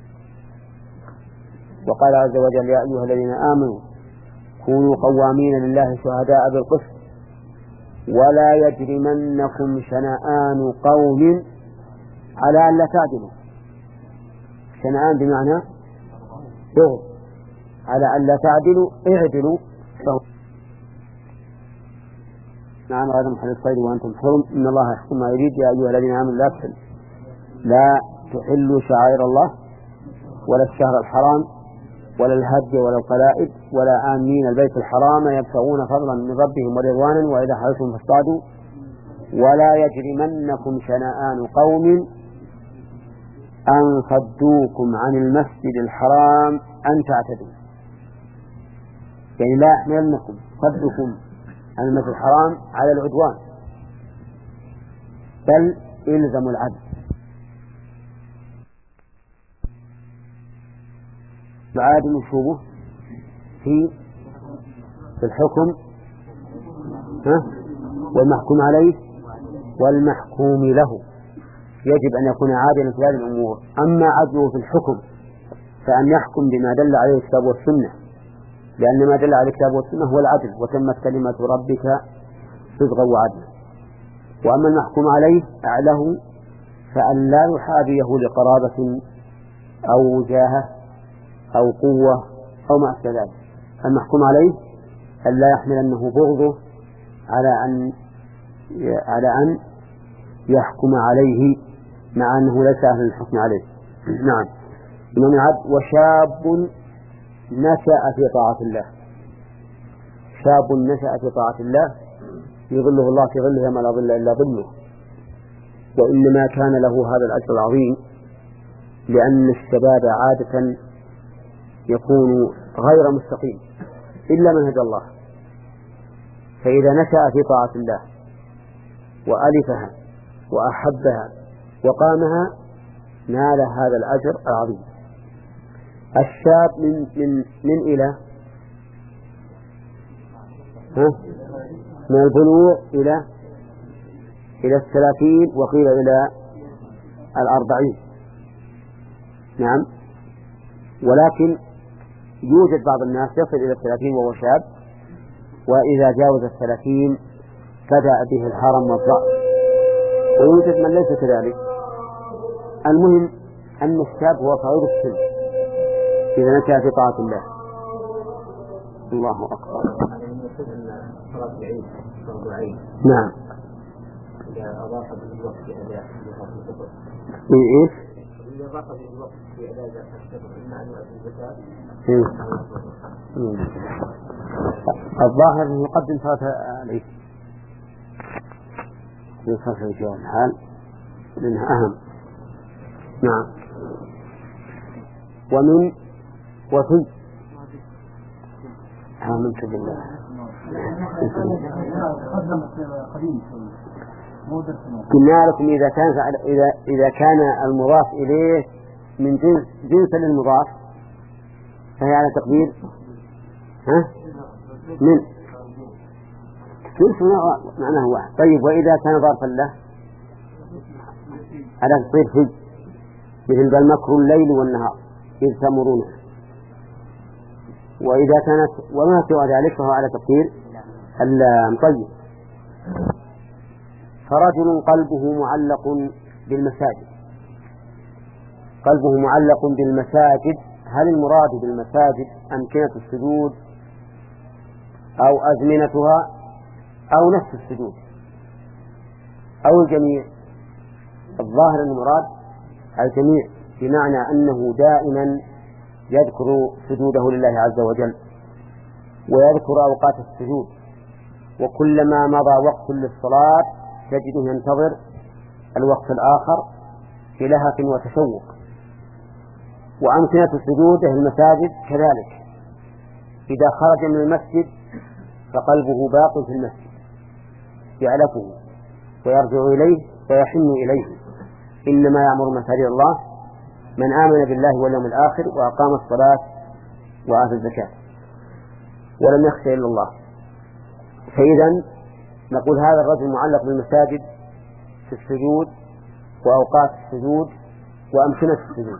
وقال عز وجل: يا أيها الذين آمنوا كونوا قوامين لله شهداء بالقسط ولا يجرمنكم شنآن قوم على أن لا تعدلوا. شنآن بمعنى بغض، على أن لا تعدلوا اعدلوا. نعم هذا محل الصيد وأنتم حرم إن الله يحكم ما يريد. يا أيها الذين آمنوا لا تحل لا تحلوا شعائر الله ولا الشهر الحرام ولا الهدي ولا القلائد ولا آمين البيت الحرام يبتغون فضلا من ربهم ورضوانا وإذا حلفتم فاصطادوا ولا يجرمنكم شنآن قوم أن صدوكم عن المسجد الحرام أن تعتدوا. يعني لا يحملنكم صدكم عن المسجد الحرام على العدوان، بل إلزموا العدل. العادل شوبه في في الحكم ها والمحكوم عليه والمحكوم له، يجب أن يكون عادلا في هذه الأمور. أما عدله في الحكم فأن يحكم بما دل عليه الكتاب والسنة، لأن ما دل عليه الكتاب والسنة هو العدل، وتمت كلمة ربك صدقا وعدلا. وأما المحكوم عليه أعله فأن لا يحابيه لقرابة أو وجاهة أو قوة أو ما أشبه ذلك. المحكوم عليه أن لا يحمل أنه بغضه على أن على أن يحكم عليه مع أنه ليس أهلا للحكم عليه. نعم. إمام العبد: وشاب نشأ في طاعة الله. شاب نشأ في طاعة الله يظله الله في ظله ما لا ظل إلا ظله. وإنما كان له هذا الأجر العظيم لأن الشباب عادة يكون غير مستقيم إلا من هدى الله، فإذا نشأ في طاعة الله وألفها وأحبها وقامها نال هذا الأجر العظيم. الشاب من من من إلى ها من البلوغ إلى إلى الثلاثين وقيل إلى الأربعين. نعم. ولكن يوجد بعض الناس يصل إلى الثلاثين وهو شاب، وإذا جاوز الثلاثين بدأ به الهرم والضعف، ويوجد من ليس كذلك. المهم أن الشاب هو صغير السن إذا نشأ في طاعة الله. الله أكبر. نعم. إذا أضاف بالوقت في أداء إيش؟ إذا أضاف بالوقت في أداء زكاة الفطر إما أن يؤدي الزكاة. الظاهر أنه يقدم صلاة عليه في صلاة الجواب الحال لأنها أهم. نعم. ومن وفي آمنت بالله. قلنا لكم إذا كان إذا إذا كان المضاف إليه من جنس جنس للمضاف فهي على تقدير ها من جنس معناه واحد. طيب وإذا كان ظرفا له على تصير في مثل بل مكر الليل والنهار إذ تمرون. وإذا كانت وما سوى ذلك فهو على تقدير اللام. طيب. فرجل قلبه معلق بالمساجد. قلبه معلق بالمساجد، هل المراد بالمساجد أمكنة السجود أو أزمنتها أو نفس السجود أو الجميع؟ الظاهر المراد الجميع، بمعنى أنه دائما يذكر سجوده لله عز وجل ويذكر أوقات السجود، وكلما مضى وقت للصلاة تجده ينتظر الوقت الآخر بلهف وتشوق. وأمكنة سجوده المساجد كذلك، إذا خرج من المسجد فقلبه باق في المسجد يألفه ويرجع إليه ويحن إليه. إنما يعمر مساجد الله من آمن بالله واليوم الآخر وأقام الصلاة وآتى الزكاة ولم يخشى إلا الله. فإذا نقول هذا الرجل معلق بالمساجد في السجود وأوقات السجود وأمكنة السجود.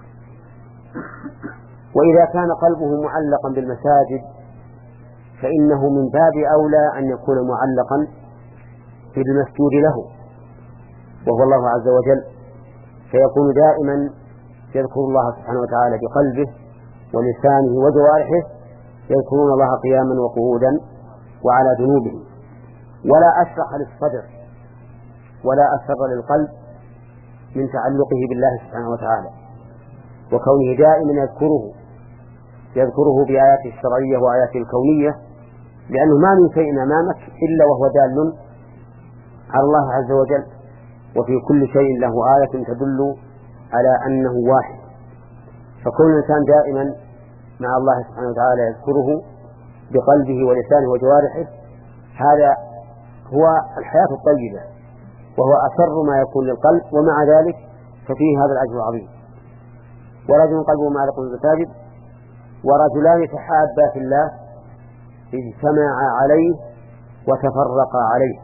وإذا كان قلبه معلقا بالمساجد فإنه من باب أولى أن يكون معلقا بالمسجود له وهو الله عز وجل، فيكون دائما يذكر الله سبحانه وتعالى بقلبه ولسانه وجوارحه، يذكرون الله قياما وقعودا وعلى جنوبهم. ولا أشرح للصدر ولا أسر للقلب من تعلقه بالله سبحانه وتعالى، وكونه دائما يذكره يذكره بآياته الشرعية وآياته الكونية، لأنه ما من شيء أمامك إلا وهو دال على الله عز وجل، وفي كل شيء له آية تدل على أنه واحد. فكل إنسان دائما مع الله سبحانه وتعالى يذكره بقلبه ولسانه وجوارحه، هذا هو الحياة الطيبة، وهو أسر ما يكون للقلب، ومع ذلك ففيه هذا الأجر العظيم. ورجل قلبه معلق بالمساجد، ورجلان تحابا في الله اجتمعا عليه وتفرقا عليه.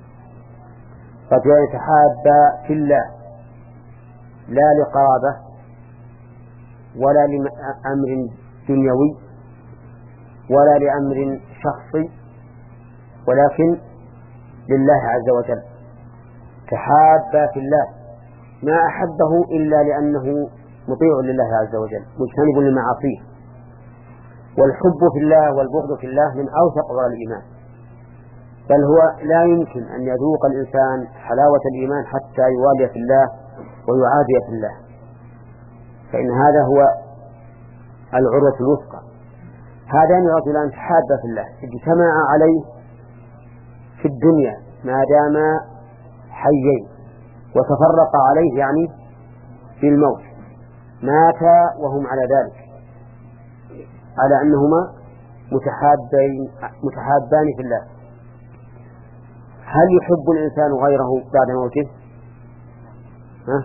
رجلان تحابا في الله لا لقرابة ولا لأمر دنيوي ولا لأمر شخصي، ولكن لله عز وجل. تحابا في الله ما أحبه إلا لأنه مطيع لله عز وجل مجتنب لمعاصيه. والحب في الله والبغض في الله من أوثق عرى الإيمان، بل هو لا يمكن أن يذوق الإنسان حلاوة الإيمان حتى يوالي في الله ويعادي في الله، فإن هذا هو العروة الوثقى. هذان رجلان تحابا في الله اجتمعا عليه في الدنيا ما داما حيين، وتفرقا عليه يعني في الموت، ماتا وهم على ذلك، على أنهما متحابين متحابان في الله. هل يحب الإنسان غيره بعد موته؟ ها؟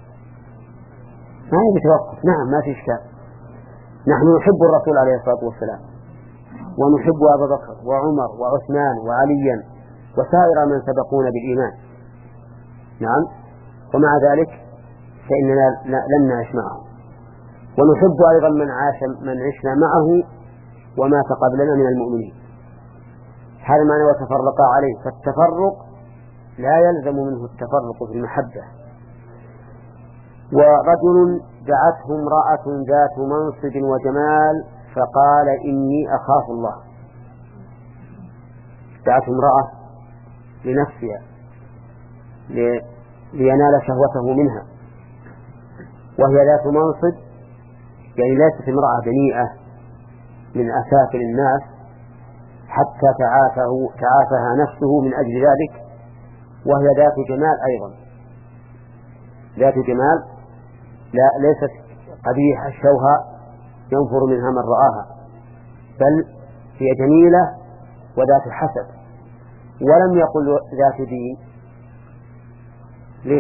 ما يتوقف. نعم، ما في إشكال. نحن نحب الرسول عليه الصلاة والسلام، ونحب أبا بكر وعمر وعثمان وعليا وسائر من سبقونا بالإيمان، نعم، ومع ذلك فإننا لن نعيش معه. ونحب أيضا من عاش من عشنا معه ومات قبلنا من المؤمنين. هذا معنى وتفرقا عليه، فالتفرق لا يلزم منه التفرق في المحبة. ورجل دعته امرأة ذات منصب وجمال فقال إني أخاف الله. دعته امرأة لنفسها لينال شهوته منها، وهي ذات منصب، يعني ليست امرأة دنيئة من أسافل الناس حتى تعافه تعافها نفسه من أجل ذلك، وهي ذات جمال أيضا، ذات جمال لا ليست قبيح الشوهة ينفر منها من رآها، بل هي جميلة وذات حسب. ولم يقل ذات دين. ليه؟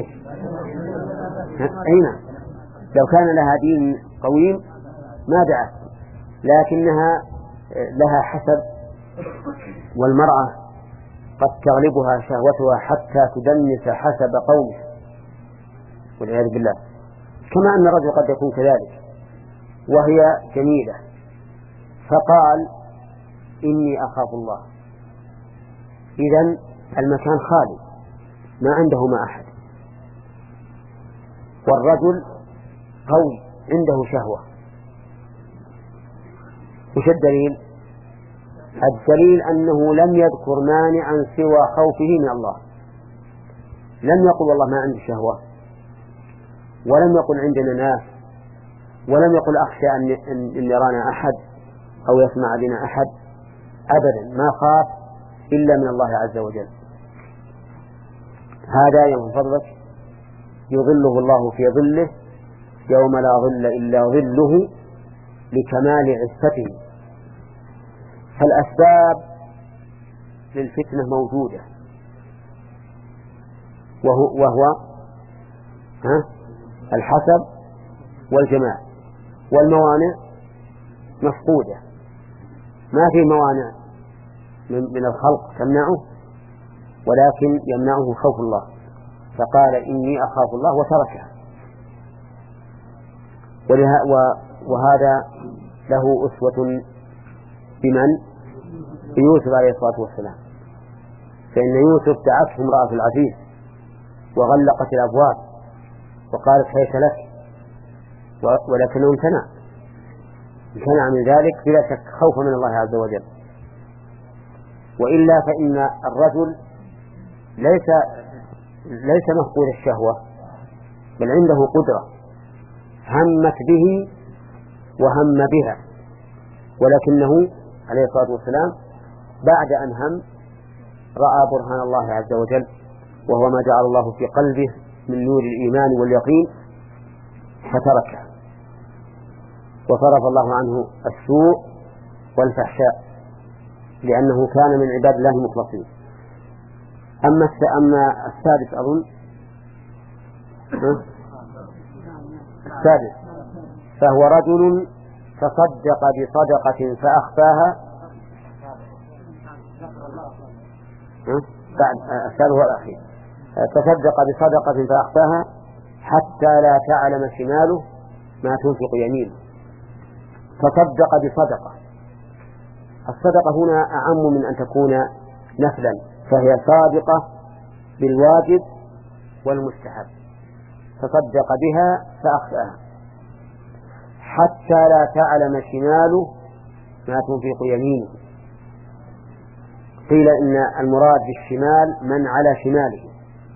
أين؟ لو كان لها دين قويم ما دعت، لكنها لها حسب، والمرأة قد تغلبها شهوتها حتى تدنس حسب قومها والعياذ بالله، كما أن الرجل قد يكون كذلك، وهي جميلة. فقال إني أخاف الله. إذن المكان خالي ما عنده ما أحد، والرجل قوي عنده شهوة. وش الدليل؟ الدليل أنه لم يذكر مانعا سوى خوفه من الله. لم يقل والله ما عندي شهوة، ولم يقل عندنا ناس، ولم يقل أخشى أن يرانا أحد أو يسمع بنا أحد، أبدا ما خاف إلا من الله عز وجل. هذا من فضلك يظله الله في ظله يوم لا ظل إلا ظله لكمال عفته. فالأسباب للفتنة موجودة، وهو, وهو ها الحسب والجماع، والموانع مفقودة، ما في موانع من الخلق تمنعه، ولكن يمنعه خوف الله، فقال إني أخاف الله وتركها. وهذا له أسوة بمن؟ بيوسف عليه الصلاة والسلام، فإن يوسف دعته امرأة العزيز وغلقت الأبواب وقالت هيت لك، ولكنه امتنع امتنع من ذلك بلا شك خوفا من الله عز وجل. وإلا فإن الرجل ليس ليس مفقود الشهوة، بل عنده قدرة همت به وهم بها، ولكنه عليه الصلاة والسلام بعد أن هم رأى برهان الله عز وجل، وهو ما جعل الله في قلبه من نور الإيمان واليقين، فتركه وصرف الله عنه السوء والفحشاء، لأنه كان من عباد الله المخلصين. أما أما السادس أظن السادس فهو رجل تصدق بصدقة فأخفاها، بعد السادس هو الأخير، تصدق بصدقة فأخفاها حتى لا تعلم شماله ما تنفق يمينه. تصدق بصدقة، الصدقة هنا أعم من أن تكون نفلا، فهي صادقة بالواجب والمستحب، تصدق بها فأخفاها حتى لا تعلم شماله ما تنفق يمينه. قيل إن المراد بالشمال من على شماله،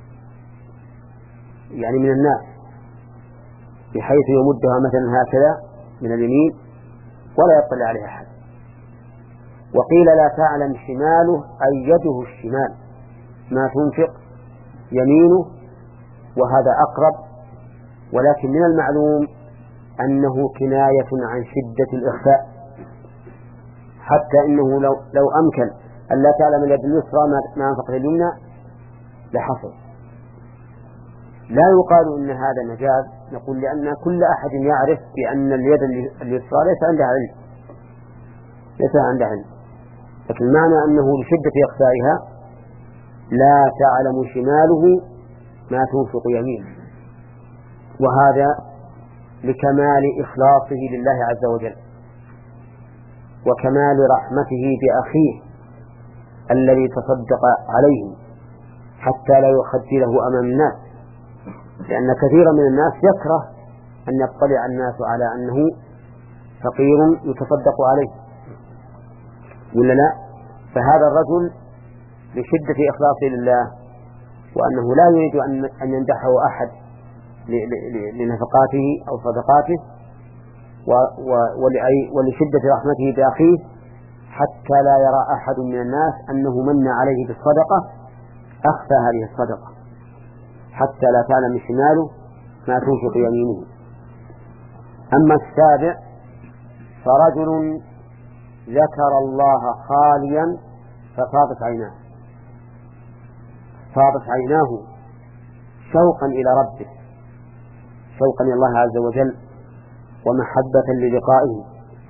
يعني من الناس، بحيث يمدها مثلا هكذا من اليمين ولا يطلع عليها أحد. وقيل لا تعلم شماله أي يده الشمال ما تنفق يمينه، وهذا أقرب، ولكن من المعلوم أنه كناية عن شدة الإخفاء، حتى إنه لو, لو أمكن أن لا تعلم اليد اليسرى ما أنفق اليمنى لحصل. لا يقال إن هذا مجاز، نقول لأن كل أحد يعرف بأن اليد اليسرى ليس عندها علم، ليس عندها علم، لكن المعنى أنه لشدة إخفائها لا تعلم شماله ما تنفق يمينه، وهذا لكمال إخلاصه لله عز وجل وكمال رحمته بأخيه الذي تصدق عليه حتى لا يخجله أمام الناس، لأن كثيرا من الناس يكره أن يطلع الناس على أنه فقير يتصدق عليه ولا لا. فهذا الرجل لشدة إخلاصه لله وأنه لا يريد أن يمدحه أحد لنفقاته أو صدقاته، ولشدة رحمته بأخيه حتى لا يرى أحد من الناس أنه من عليه بالصدقة، أخفى هذه الصدقة حتى لا تعلم شماله ما تنفق يمينه. أما السابع فرجل ذكر الله خاليا ففاضت عيناه، فاضت عيناه شوقا إلى ربه، شوقا إلى الله عز وجل ومحبة للقائه،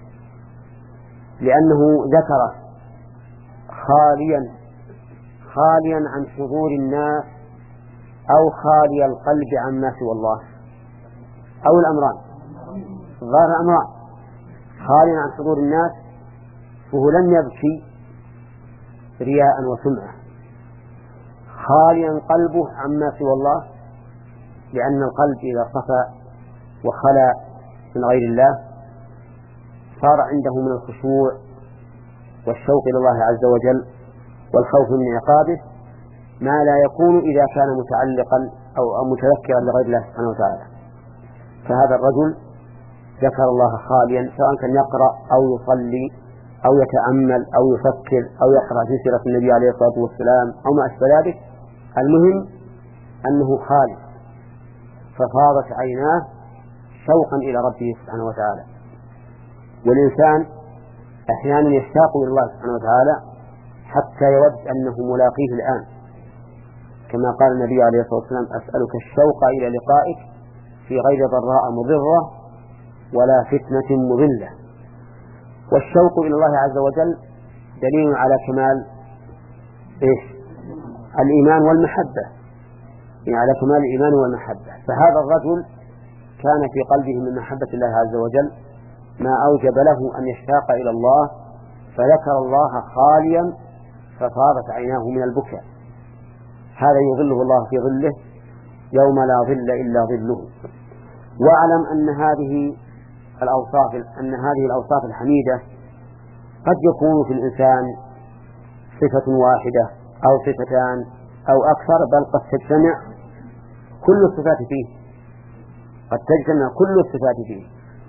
لأنه ذكر خاليا خاليا عن حضور الناس أو خالي القلب عما سوى الله، أو الأمران ظاهر أمران، خاليا عن حضور الناس فهو لم يبكي رياء وسمعة، خاليا قلبه عما سوى الله، لأن القلب إذا صفى وخلى من غير الله صار عنده من الخشوع والشوق إلى الله عز وجل والخوف من عقابه ما لا يكون إذا كان متعلقا أو متذكرا لغير الله سبحانه وتعالى. فهذا الرجل ذكر الله خاليا، سواء كان يقرأ أو يصلي أو يتأمل أو يفكر أو يقرأ في سيرة النبي عليه الصلاة والسلام أو ما أشبه ذلك، المهم أنه خالي ففاضت عيناه شوقا إلى ربه سبحانه وتعالى. والإنسان أحيانا يشتاق إلى الله سبحانه وتعالى حتى يود أنه ملاقيه الآن، كما قال النبي عليه الصلاة والسلام: أسألك الشوق إلى لقائك في غير ضراء مضرة ولا فتنة مضلة. والشوق إلى الله عز وجل دليل على كمال إيش؟ الإيمان والمحبة، يعني على كمال الإيمان والمحبة. فهذا الرجل كان في قلبه من محبة الله عز وجل ما أوجب له أن يشتاق إلى الله، فذكر الله خاليا ففاضت عيناه من البكاء. هذا يظله الله في ظله يوم لا ظل إلا ظله. واعلم أن هذه الأوصاف أن هذه الأوصاف الحميدة قد يكون في الإنسان صفة واحدة أو صفتان أو أكثر، بل قد تجتمع كل الصفات فيه، قد تجتمع كل الصفات فيه.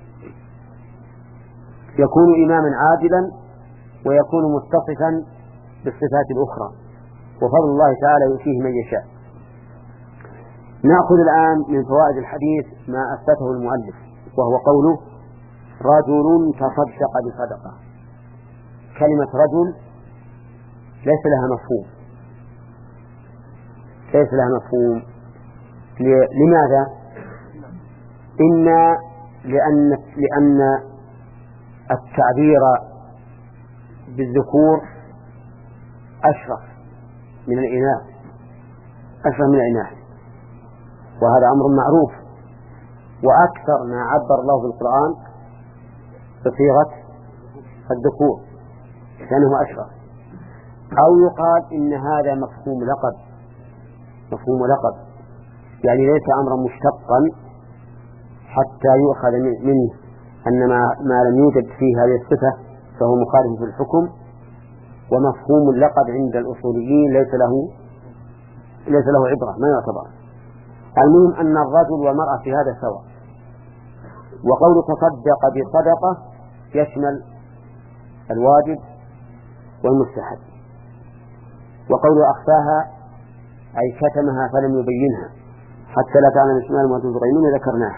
يكون إماما عادلا ويكون متصفا بالصفات الأخرى، وفضل الله تعالى يؤتيه من يشاء. نأخذ الآن من فوائد الحديث ما أثبته المؤلف، وهو قوله: رجل تصدق بصدقة. كلمة رجل ليس لها مفهوم، ليس لها مفهوم. لماذا؟ إما لأن لأن التعبير بالذكور أشرف من الإناث، أشرف من الإناث، وهذا أمر معروف. وأكثر ما عبر الله في القرآن بصيغة الذكور لأنه أشرف. أو يقال إن هذا مفهوم لقب، مفهوم لقب يعني ليس أمرا مشتقا حتى يؤخذ منه أن ما, ما لم يوجد فيه هذه الصفة فهو مخالف في الحكم. ومفهوم اللقب عند الأصوليين ليس له ليس له عبرة، ما يعتبر. المهم أن الرجل والمرأة في هذا سواء. وقول تصدق بصدقة يشمل الواجب والمستحب. وقول أخفاها أي كتمها فلم يبينها حتى لا تعلم شمال ما تنفق يمينه ذكرناه.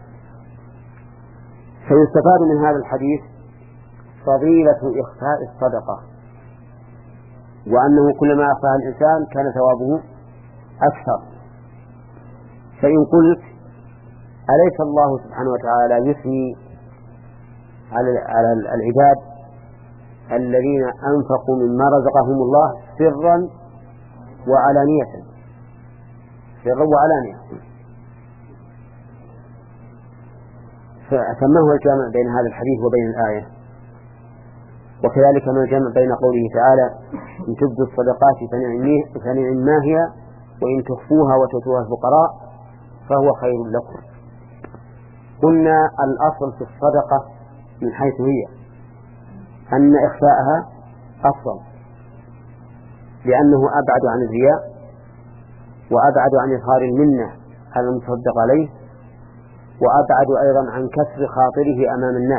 فيستفاد من هذا الحديث فضيلة إخفاء الصدقة، وأنه كلما أخفاها الإنسان كان ثوابه أكثر. فإن قلت: أليس الله سبحانه وتعالى يثني على العباد الذين أنفقوا مما رزقهم الله سرا وعلانية، سرا وعلانية، فما هو الجامع بين هذا الحديث وبين الآية؟ وكذلك ما الجامع بين قوله تعالى: إن تبدوا الصدقات فنعم ما هي وإن تخفوها وتؤتوها الفقراء فهو خير لكم. قلنا الأصل في الصدقة من حيث هي أن إخفاءها أفضل، لأنه أبعد عن الرياء وأبعد عن إظهار المنة على المتصدق عليه، وأبعد أيضا عن كسر خاطره أمام الناس.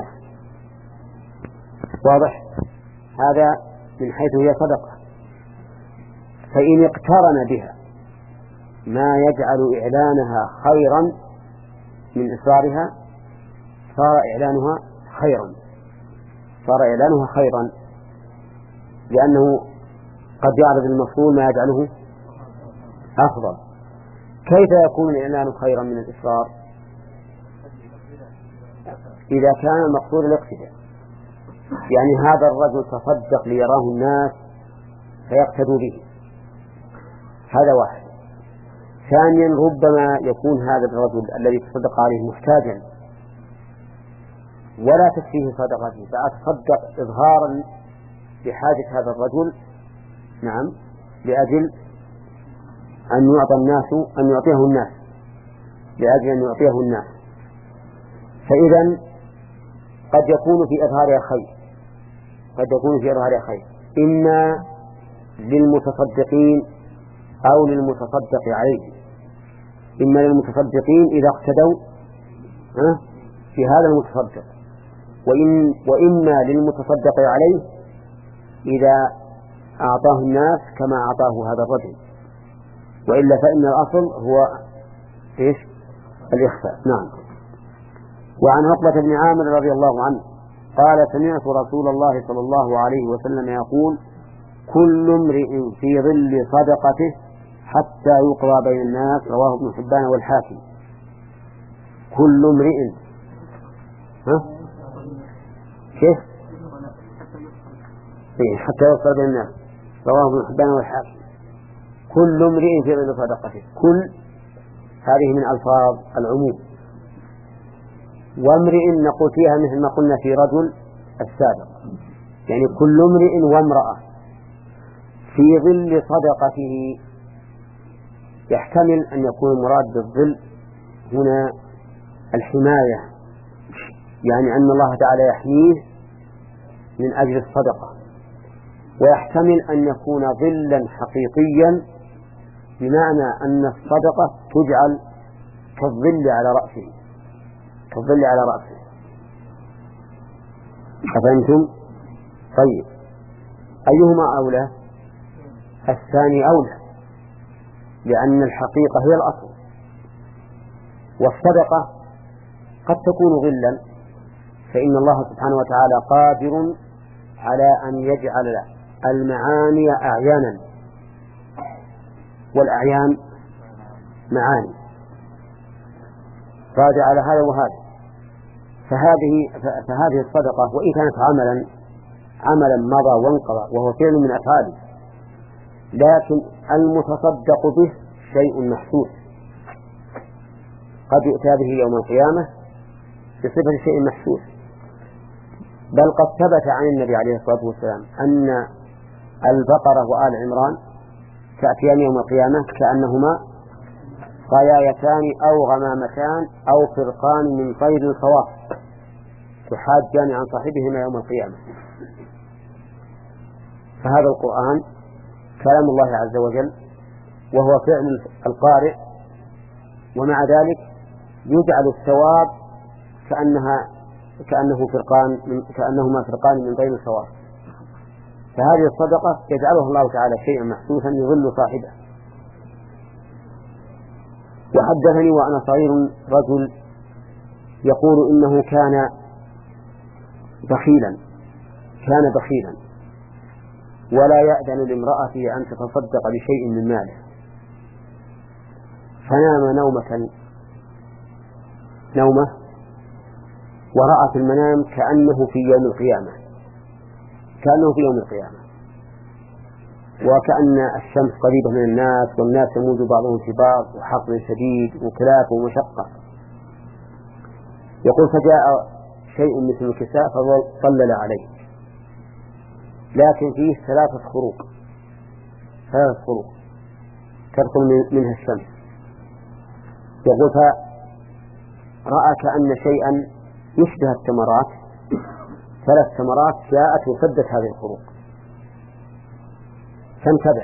واضح؟ هذا من حيث هي صدقة. فإن اقترن بها ما يجعل إعلانها خيرا من إصرارها صار إعلانها خيرا صار إعلانها خيرا لأنه قد يعرض المفضول ما يجعله أفضل. كيف يكون الإعلان خيرا من الإصرار؟ إذا كان المقصود الاقتداء، يعني هذا الرجل تصدق ليراه الناس فيقتدوا به، هذا واحد. ثانيا ربما يكون هذا الرجل الذي تصدق عليه محتاجا ولا تكفيه صدقته، فأتصدق إظهارا بحاجة هذا الرجل، نعم، لأجل أن يعطى الناس أن يعطيه الناس لأجل أن يعطيه الناس. فإذا قد يكون في إظهارها خير قد يكون في إظهارها خير إما للمتصدقين أو للمتصدق عليه. إما للمتصدقين إذا اقتدوا في هذا المتصدق، وإن وإما للمتصدق عليه إذا أعطاه الناس كما أعطاه هذا الرجل. وإلا فإن الأصل هو إيش؟ الإخفاء. نعم. وعن عقبة بن عامر رضي الله عنه قال سمعت رسول الله صلى الله عليه وسلم يقول كل امرئ في ظل صدقته حتى يقضى بين الناس. رواه ابن حبان والحاكم. كل امرئ ها كيف حتى يقضى بين الناس. رواه ابن حبان والحاكم. كل امرئ في ظل صدقته. كل هذه من ألفاظ العموم. وامرئ نقول فيها مثل ما قلنا في رجل السابق، يعني كل امرئ وامرأة في ظل صدقته. يحتمل أن يكون المراد بالظل هنا الحماية، يعني أن الله تعالى يحميه من أجل الصدقة، ويحتمل أن يكون ظلا حقيقيا بمعنى أن الصدقة تجعل كالظل على رأسه كالظل على رأسه. أفهمتم؟ طيب، أيهما أولى؟ الثاني أولى، لأن الحقيقة هي الأصل، والصدقة قد تكون ظلا، فإن الله سبحانه وتعالى قادر على أن يجعل المعاني أعيانا، والأعيان معاني، قادر على هذا وهذا. فهذه فهذه الصدقة وإن كانت عملا عملا مضى وانقضى وهو فعل من أفعاله، لكن المتصدق به شيء محسوس قد يؤتى به يوم القيامة بصفة شيء محسوس. بل قد ثبت عن النبي عليه الصلاة والسلام أن البقرة وآل عمران تأتيان يوم القيامة كأنهما غيايتان أو غمامتان أو فرقان من طير صواف تحاجان عن صاحبهما يوم القيامة. فهذا القرآن كلام الله عز وجل، وهو فعل القارئ، ومع ذلك يجعل الثواب كأنها كأنه فرقان من كأنهما فرقان من طير صواف. فهذه الصدقة يجعلها الله تعالى شيئا محسوسا يظل صاحبه. وحدثني وأنا صغير رجل يقول إنه كان بخيلا كان بخيلا ولا يأذن لامرأته أن تتصدق بشيء من ماله، فنام نومة نومة ورأى في المنام كأنه في يوم القيامة كأنه في يوم القيامة وكأن الشمس قريبة من الناس، والناس يموج بعضهم في بعض، وحر شديد وكلاف ومشقة. يقول فجاء شيء مثل الكساء فظلل عليه، لكن فيه ثلاثة خروق ثلاثة خروق تدخل منها الشمس. يقول فرأى كأن شيئا يشبه التمرات، ثلاث تمرات جاءت وسدت هذه الخروق، فانتبه،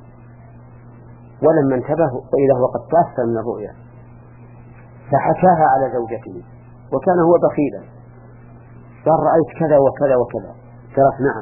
ولما انتبه وإذا هو قد تأثر من الرؤيا فحكاها على زوجته، وكان هو بخيلا، قال رأيت كذا وكذا وكذا. قالت نعم،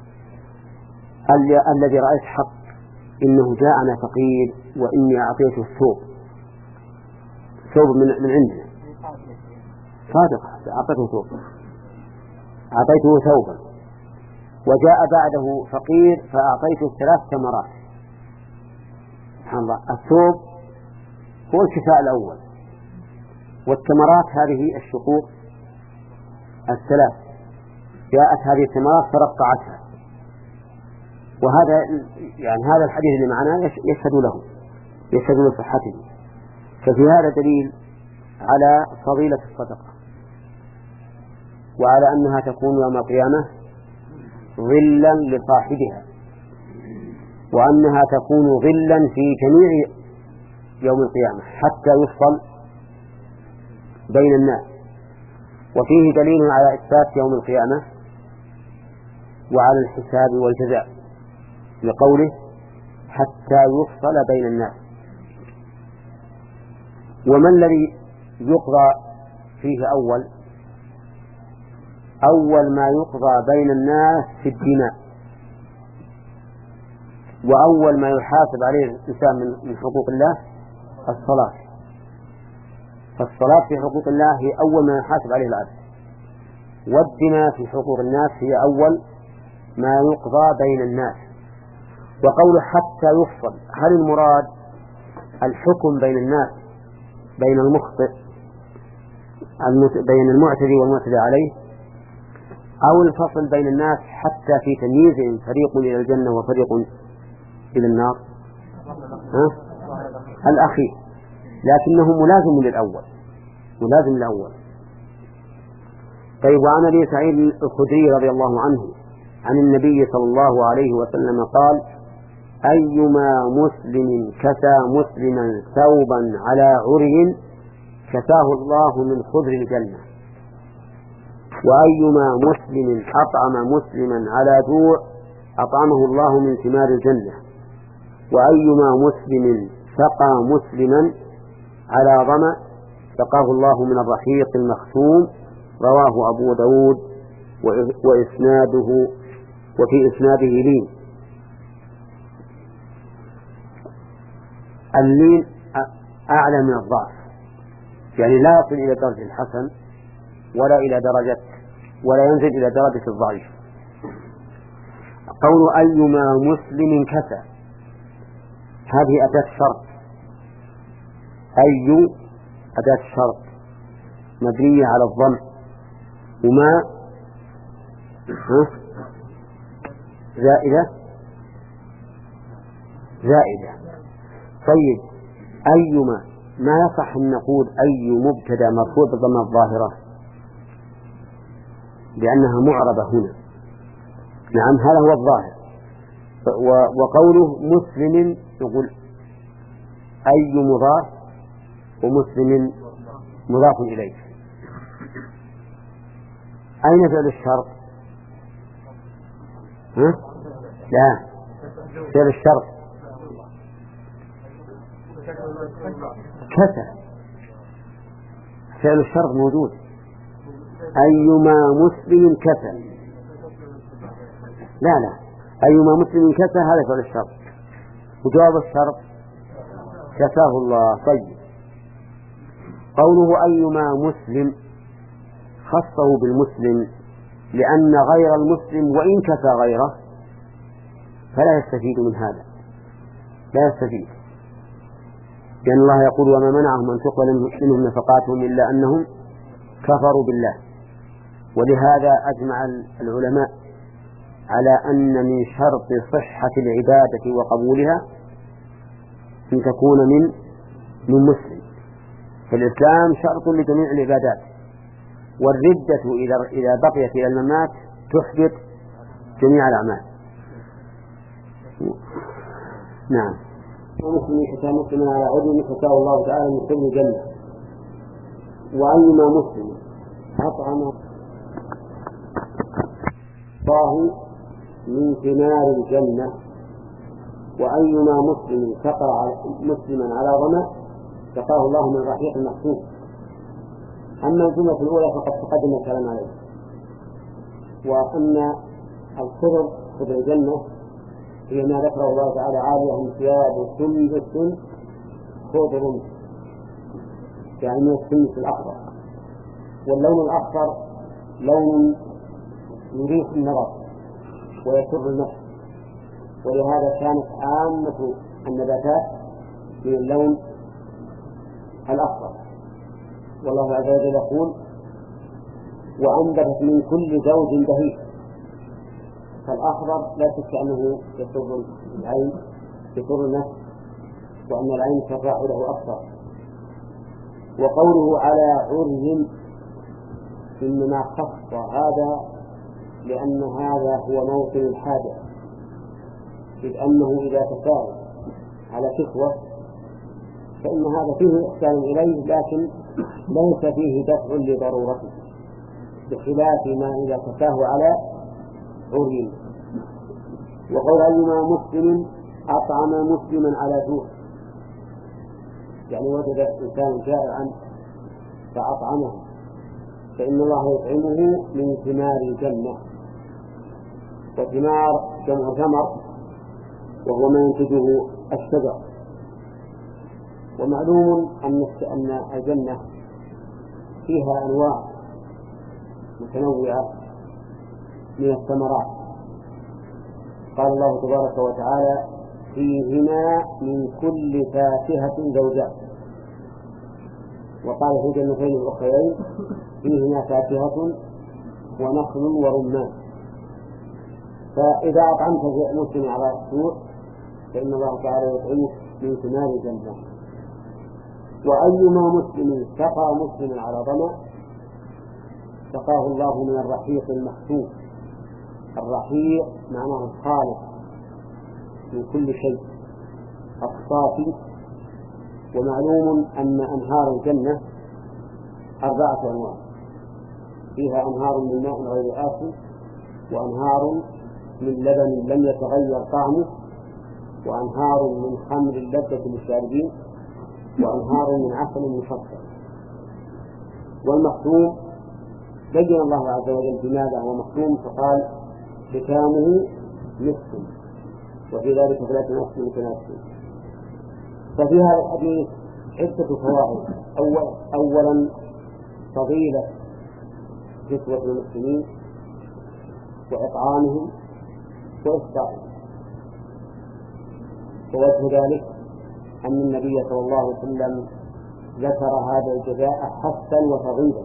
الذي رأيت حق، إنه جاءنا فقير وإني أعطيته الثوب ثوب من, من عندنا صادقة، أعطيته ثوب أعطيته ثوبا، وجاء بعده فقير فأعطيته ثلاث تمرات. سبحان الله، الثوب هو الكفاء الأول، والتمرات هذه الشقوق الثلاث، جاءت هذه التمرات فرقعتها. وهذا يعني هذا الحديث اللي معنا يشهد له يشهد لصحته. ففي هذا دليل على فضيلة الصدقة، وعلى أنها تكون يوم القيامة ظلا لصاحبها، وأنها تكون ظلا في جميع يوم القيامة حتى يفصل بين الناس. وفيه دليل على إثبات يوم القيامة وعلى الحساب والجزاء لقوله حتى يفصل بين الناس. وما الذي يقضى فيه أول أول ما يقضى بين الناس في الدماء، وأول ما يحاسب عليه الإنسان من حقوق الله الصلاة. فالصلاة في حقوق الله هي أول ما يحاسب عليه العبد، والدماء في حقوق الناس هي أول ما يقضى بين الناس. وقوله حتى يفصل، هل المراد الحكم بين الناس بين المخطئ بين المعتدي والمعتدى عليه، أو الفصل بين الناس حتى في تمييزهم فريق إلى الجنة وفريق إلى النار؟ ها؟ الأخير، لكنه ملازم للأول، ملازم للأول. طيب، وعن أبي سعيد الخدري رضي الله عنه عن النبي صلى الله عليه وسلم قال: أيما مسلم كسى مسلما ثوبا على عري كساه الله من خضر الجنة، وأيما مسلم أطعم مسلما على جوع أطعمه الله من ثمار الجنة، وأيما مسلم سقى مسلما على ظمأ سقاه الله من الرحيق المختوم. رواه أبو داود وإسناده وفي إسناده لين. اللين أعلى من الضعف، يعني لا يصل إلى درجة الحسن ولا إلى درجة ولا ينزل إلى درجة الضعيف. قول أيما مسلم كسى، هذه أداة شرط، أي أداة شرط مبنية على الضم، وما زائدة زائدة. طيب، أيما ما يصح أن نقول أي مبتدأ مرفوع بالضمة الظاهرة لأنها معربة هنا. نعم، هذا هو الظاهر. وقوله مسلم يقول أي مضاف ومسلم مضاف إليه. أين فعل الشرط؟ ها؟ لا، فعل الشرط كسى، فعل الشرط موجود. أيما مسلم كسى، لا لا، أيما مسلم كسى هذا فعل الشرط، وجواب الشرط كساه الله. طيب، قوله أيما مسلم خصه بالمسلم لأن غير المسلم وإن كسى غيره فلا يستفيد من هذا، لا يستفيد، لأن الله يقول: وما منعهم أن تقبل منهم نفقاتهم إلا أنهم كفروا بالله. ولهذا أجمع العلماء على أن من شرط صحة العبادة وقبولها أن تكون من من مسلم. فالإسلام شرط لجميع العبادات، والردة إذا إذا بقيت إلى الممات تحبط جميع الأعمال. نعم. ومسلم كسى مسلما على عدل كساه الله تعالى من خضر الجنة، وأيما مسلم أطعم الله من ثمار الجنة، وأيما مسلم سقى مسلما على ظمأ سقاه الله من رحيق المختوم. أما الجملة الأولى فقد تقدم الكلام عليه، وأن الخضر خضر الجنة هي ما ذكره الله تعالى: عاليهم ثياب سندس خضر، يعني من السندس الأخضر. واللون الأخضر لون يريح النظر ويسر النفس، ولهذا كانت عامة النباتات من اللون الأخضر. والله عز وجل يقول: وأنبتت من كل زوج بهيج. فالأخضر لا شك أنه يسر العين، يسر النفس، وأن العين ترتاح له أكثر. وقوله على عري إنما خص هذا لأن هذا هو موطن الحاجة، إذ أنه إذا تساوى على كسوة فإن هذا فيه إحسان إليه، لكن ليس فيه دفع لضرورته، بخلاف ما إذا تساوى على عري. وقول أيما مسلم أطعم مسلما على جوع، يعني وجد إنسان جائعا فأطعمه، فإن الله يطعمه من ثمار الجنة. وثمار جمع ثمر، وهو ما ينتجه الشجر. ومعلوم أن الجنة فيها أنواع متنوعة من الثمرات. قال الله تبارك وتعالى فيهما من كل فاكهة زوجان، وقال في الجنتين الأخرين فيهما فاكهة ونخل ورمان. فإذا أطعمت مسلم على السوء فإن الله تعالى يطعمك من ثمار الجنة. وأيما مسلم سقى مسلم على ظمأ سقاه الله من الرحيق المختوم. الرحيق معناه الخالص من كل شيء الصافي. ومعلوم أن أنهار الجنة أربعة أنواع، فيها أنهار من ماء غير آسن، وأنهار من لبن لم يتغير طعمه، وأنهار من خمر لذة للشاربين، وأنهار من عسل مصفى. والمختوم بين الله عز وجل بماذا هو مختوم، فقال ختامه مسك، وفي ذلك ثلاث نفس متناسب. ففي هذا الحديث عدة فوائد. أول أولا فضيلة كسوة المسلمين وإطعامهم وإفطارهم. ووجه ذلك أن النبي صلى الله عليه وسلم ذكر هذا الجزاء حثا وترغيبا،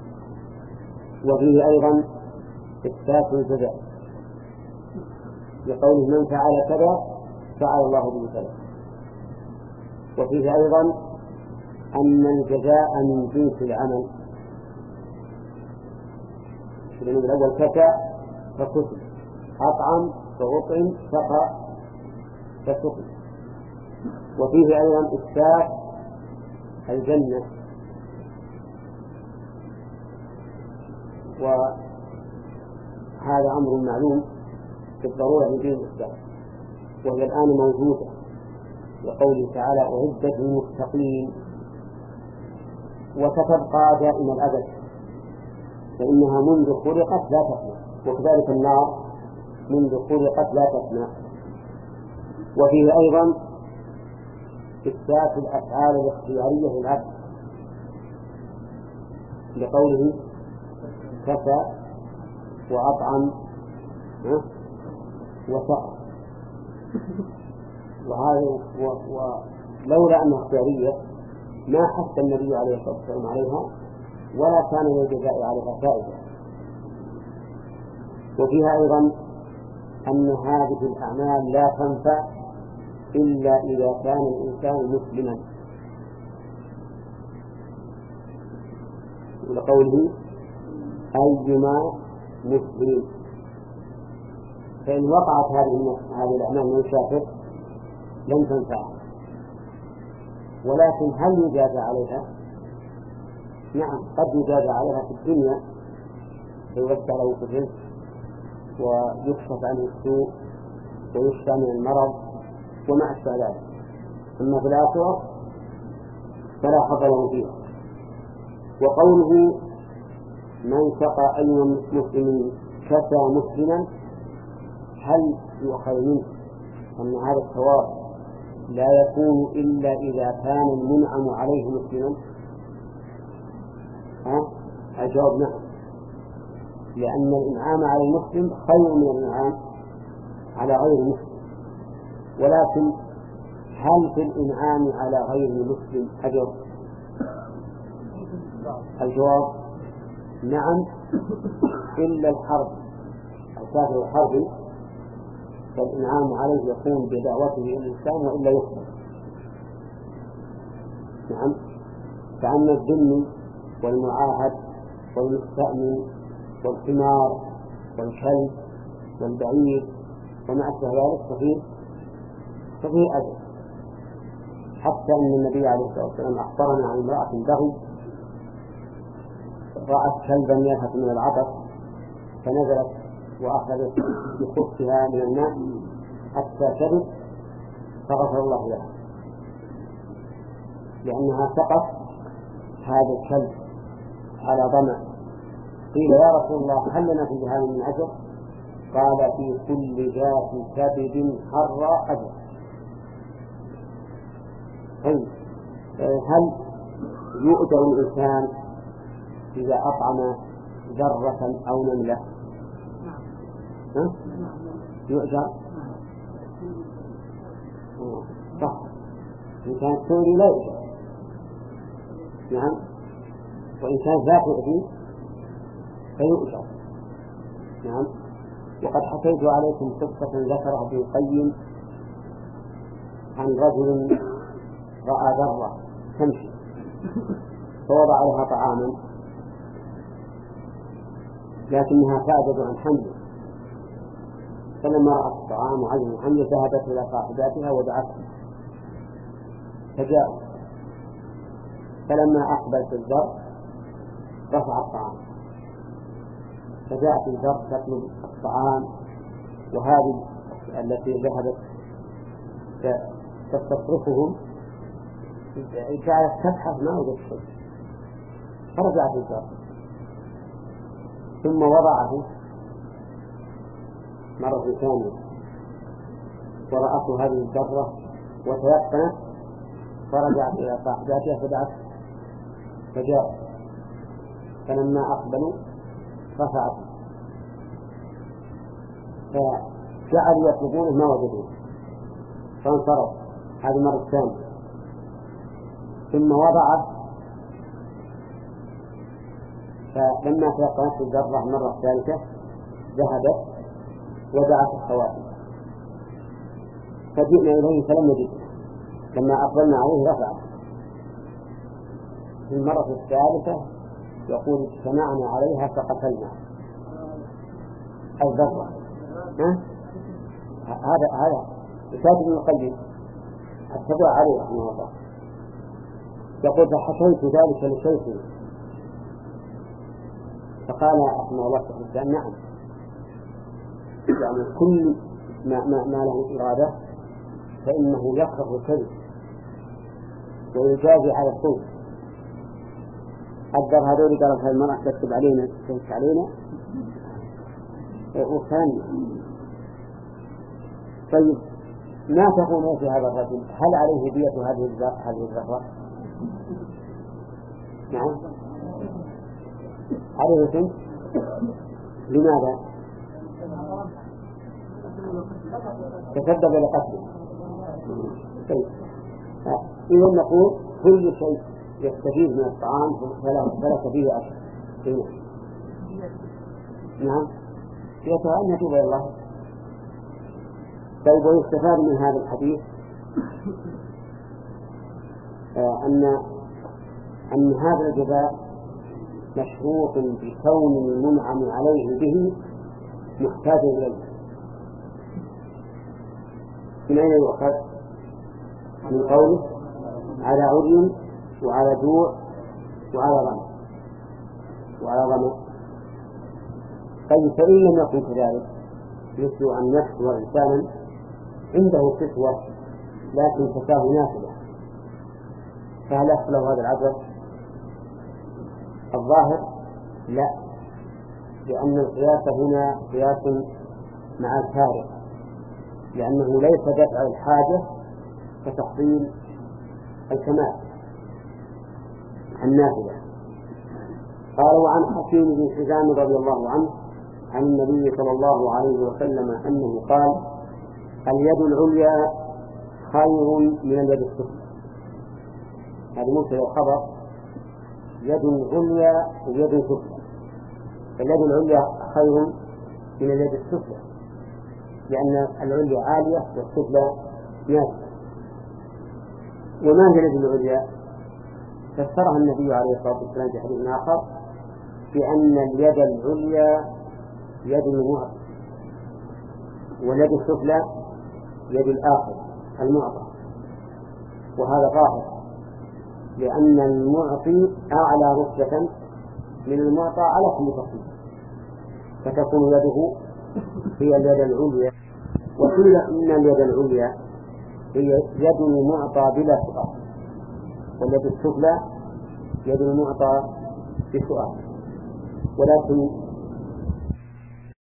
وفيه أيضا إثبات الجزاء لقوله من فعل كذا فعل الله به كذا. وفيه أيضا أن الجزاء من جنس العمل، من الأول كفى فكتب، أطعم فأطعم، سقى فسقي. وفيه أيضا إثبات الجنة، وهذا أمر معلوم بالضرورة من دين الإسلام، وهي الآن موجودة لقوله تعالى أعدت للمتقين، وستبقى دائم الأبد فإنها منذ خلقت لا تفنى، وكذلك النار منذ خلقت لا تفنى. وفيه أيضا إثبات الأفعال الاختيارية للعبد لقوله كفى وأطعم وسقى. وهذا ولولا أنها اختيارية ما حث النبي عليه الصلاة والسلام عليها ولا كان للجزاء عليها فائدة. وفيها أيضا أن هذه الأعمال لا تنفع إلا إذا كان الإنسان مسلما، لقوله أيما مسلم. فإن وقعت هذه هذه الأعمال من شاكر لن تنفع. ولكن هل يجازى عليها؟ نعم، قد يجازى عليها في الدنيا فيوسع له في الرزق ويكشف عنه السوء ويشفى من المرض وما أشبه ذلك. أما في الآخرة فلا حظ له فيها. وقوله من سقى أي مسلم كفى مسلما، هل يؤخذ منه أن هذا الثواب لا يكون إلا إذا كان المنعم عليه مسلما؟ ها؟ الجواب نعم، لأن الإنعام على المسلم خير من الإنعام على غير المسلم. ولكن هل في الإنعام على غير المسلم أجر؟ الجواب نعم، إلا الحرب، الكافر الحربي فالإنعام عليه يكون بدعوته إلى الإسلام وإلا يخبر. نعم، فأما الذم والمعاهد والمستأمن والحمار والكلب والبعير وما أشبه ذلك ففيه ففيه أجر. حتى أن النبي عليه الصلاة والسلام أخبرنا عن امرأة بغي رأت كلبا يلهث من العطش فنزلت وأخذت بخفها من الماء حتى شرب فغفر الله لها، لأنها سقت هذا الكلب على ظمأ. قيل يا رسول الله هل لنا في هذا من أجر؟ قال في كل ذات كبد حر أجر. طيب، هل يؤجر الإنسان إذا أطعم ذرة أو نملة ها؟ يؤجر؟ صح. إن كان سوري لا يؤجر. نعم. وإن كان ذات يؤذي فيؤجر. نعم. وقد حكيت عليكم قصة ذكرها ابن القيم عن رجل رأى ذرة تمشي فوضع لها طعاما لكنها تعجز عن حمله، فلما رأت الطعام وعجز عن حمله ذهبت إلى صاحباتها ودعتها فجاءوا، فلما أقبلت الذر رفع الطعام، فجاءت الذر تطلب الطعام، وهذه التي ذهبت تستصرفهم جعلت تبحث ما وجدت شيء، فرجعت الذر ثم وضعه مرة ثانية ورأته هذه الذرة وتيقنت، فرجعت إلى صاحباتها فدعت فجاء، فلما أقبلوا رفعت، فجعلوا يطلبونه ما وجدوه فانصرف. هذه مرة ثانية ثم وضعه، فلما تيقنت الذرة مرة ثالثة ذهبت ودعت الخواتم، فجئنا إليه فلم نجده، لما أقبلنا عليه رفعه. في المرة الثالثة يقول اجتمعنا عليها فقتلنا الذرة. هذا هذا كاتب ابن القيم اتبع عليه رحمه الله، يقول فحكيت ذلك لشيخي فقال رحمه الله سبحانه نعم، يعني كل ما, ما, ما له إرادة فإنه يخرج الكذب ويجازي على الصوت. أقدر هذول قالوا هذه المرأة تكتب علينا تكتب علينا وثاني. طيب ما تقولون في هذا الرجل؟ هل عليه دية هذه هذه الذرة؟ نعم عليه سن. لماذا؟ تسبب لقتله. طيب إذا نقول كل شيء يستفيد من الطعام فلا فيه أثر. نعم يتوى نتوب إلى الله. طيب ويستفاد من هذا الحديث آه أن أن هذا الجزاء مشروط بكون المنعم عليه به محتاج إليه. من أين يؤخذ؟ من قوله على عري وعلى جوع وعلى ظمأ وعلى ظمأ. طيب فإن لم يكن كذلك يسوء عن نفسه إنسانا عنده كسوة لكن كساه نافذة، فهل يحصل هذا العذر؟ الظاهر لا، لأن القياس هنا قياس مع الفارق، لأنه ليس دفع الحاجة كتحصيل الكمال النافذة. قال وعن حكيم بن حزام رضي الله عنه عن النبي صلى الله عليه وسلم أنه قال اليد العليا خير من اليد السفلى. هذا مبتدأ وخبر، يد عليا ويد سفلى، فاليد العليا خير من اليد السفلى لأن العليا عالية والسفلى نازلة. وما هي اليد العليا؟ فسرها النبي عليه الصلاة والسلام في حديث آخر بأن اليد العليا يد المعطي واليد السفلى يد الآخر المعطى، وهذا ظاهر لأن المعطي أعلى رتبة من المعطى على كل تقدير، فتكون يده هي اليد العليا. وقيل إن اليد العليا هي يد المعطى بلا سؤال، واليد السفلى يد المعطى بسؤال. ولكن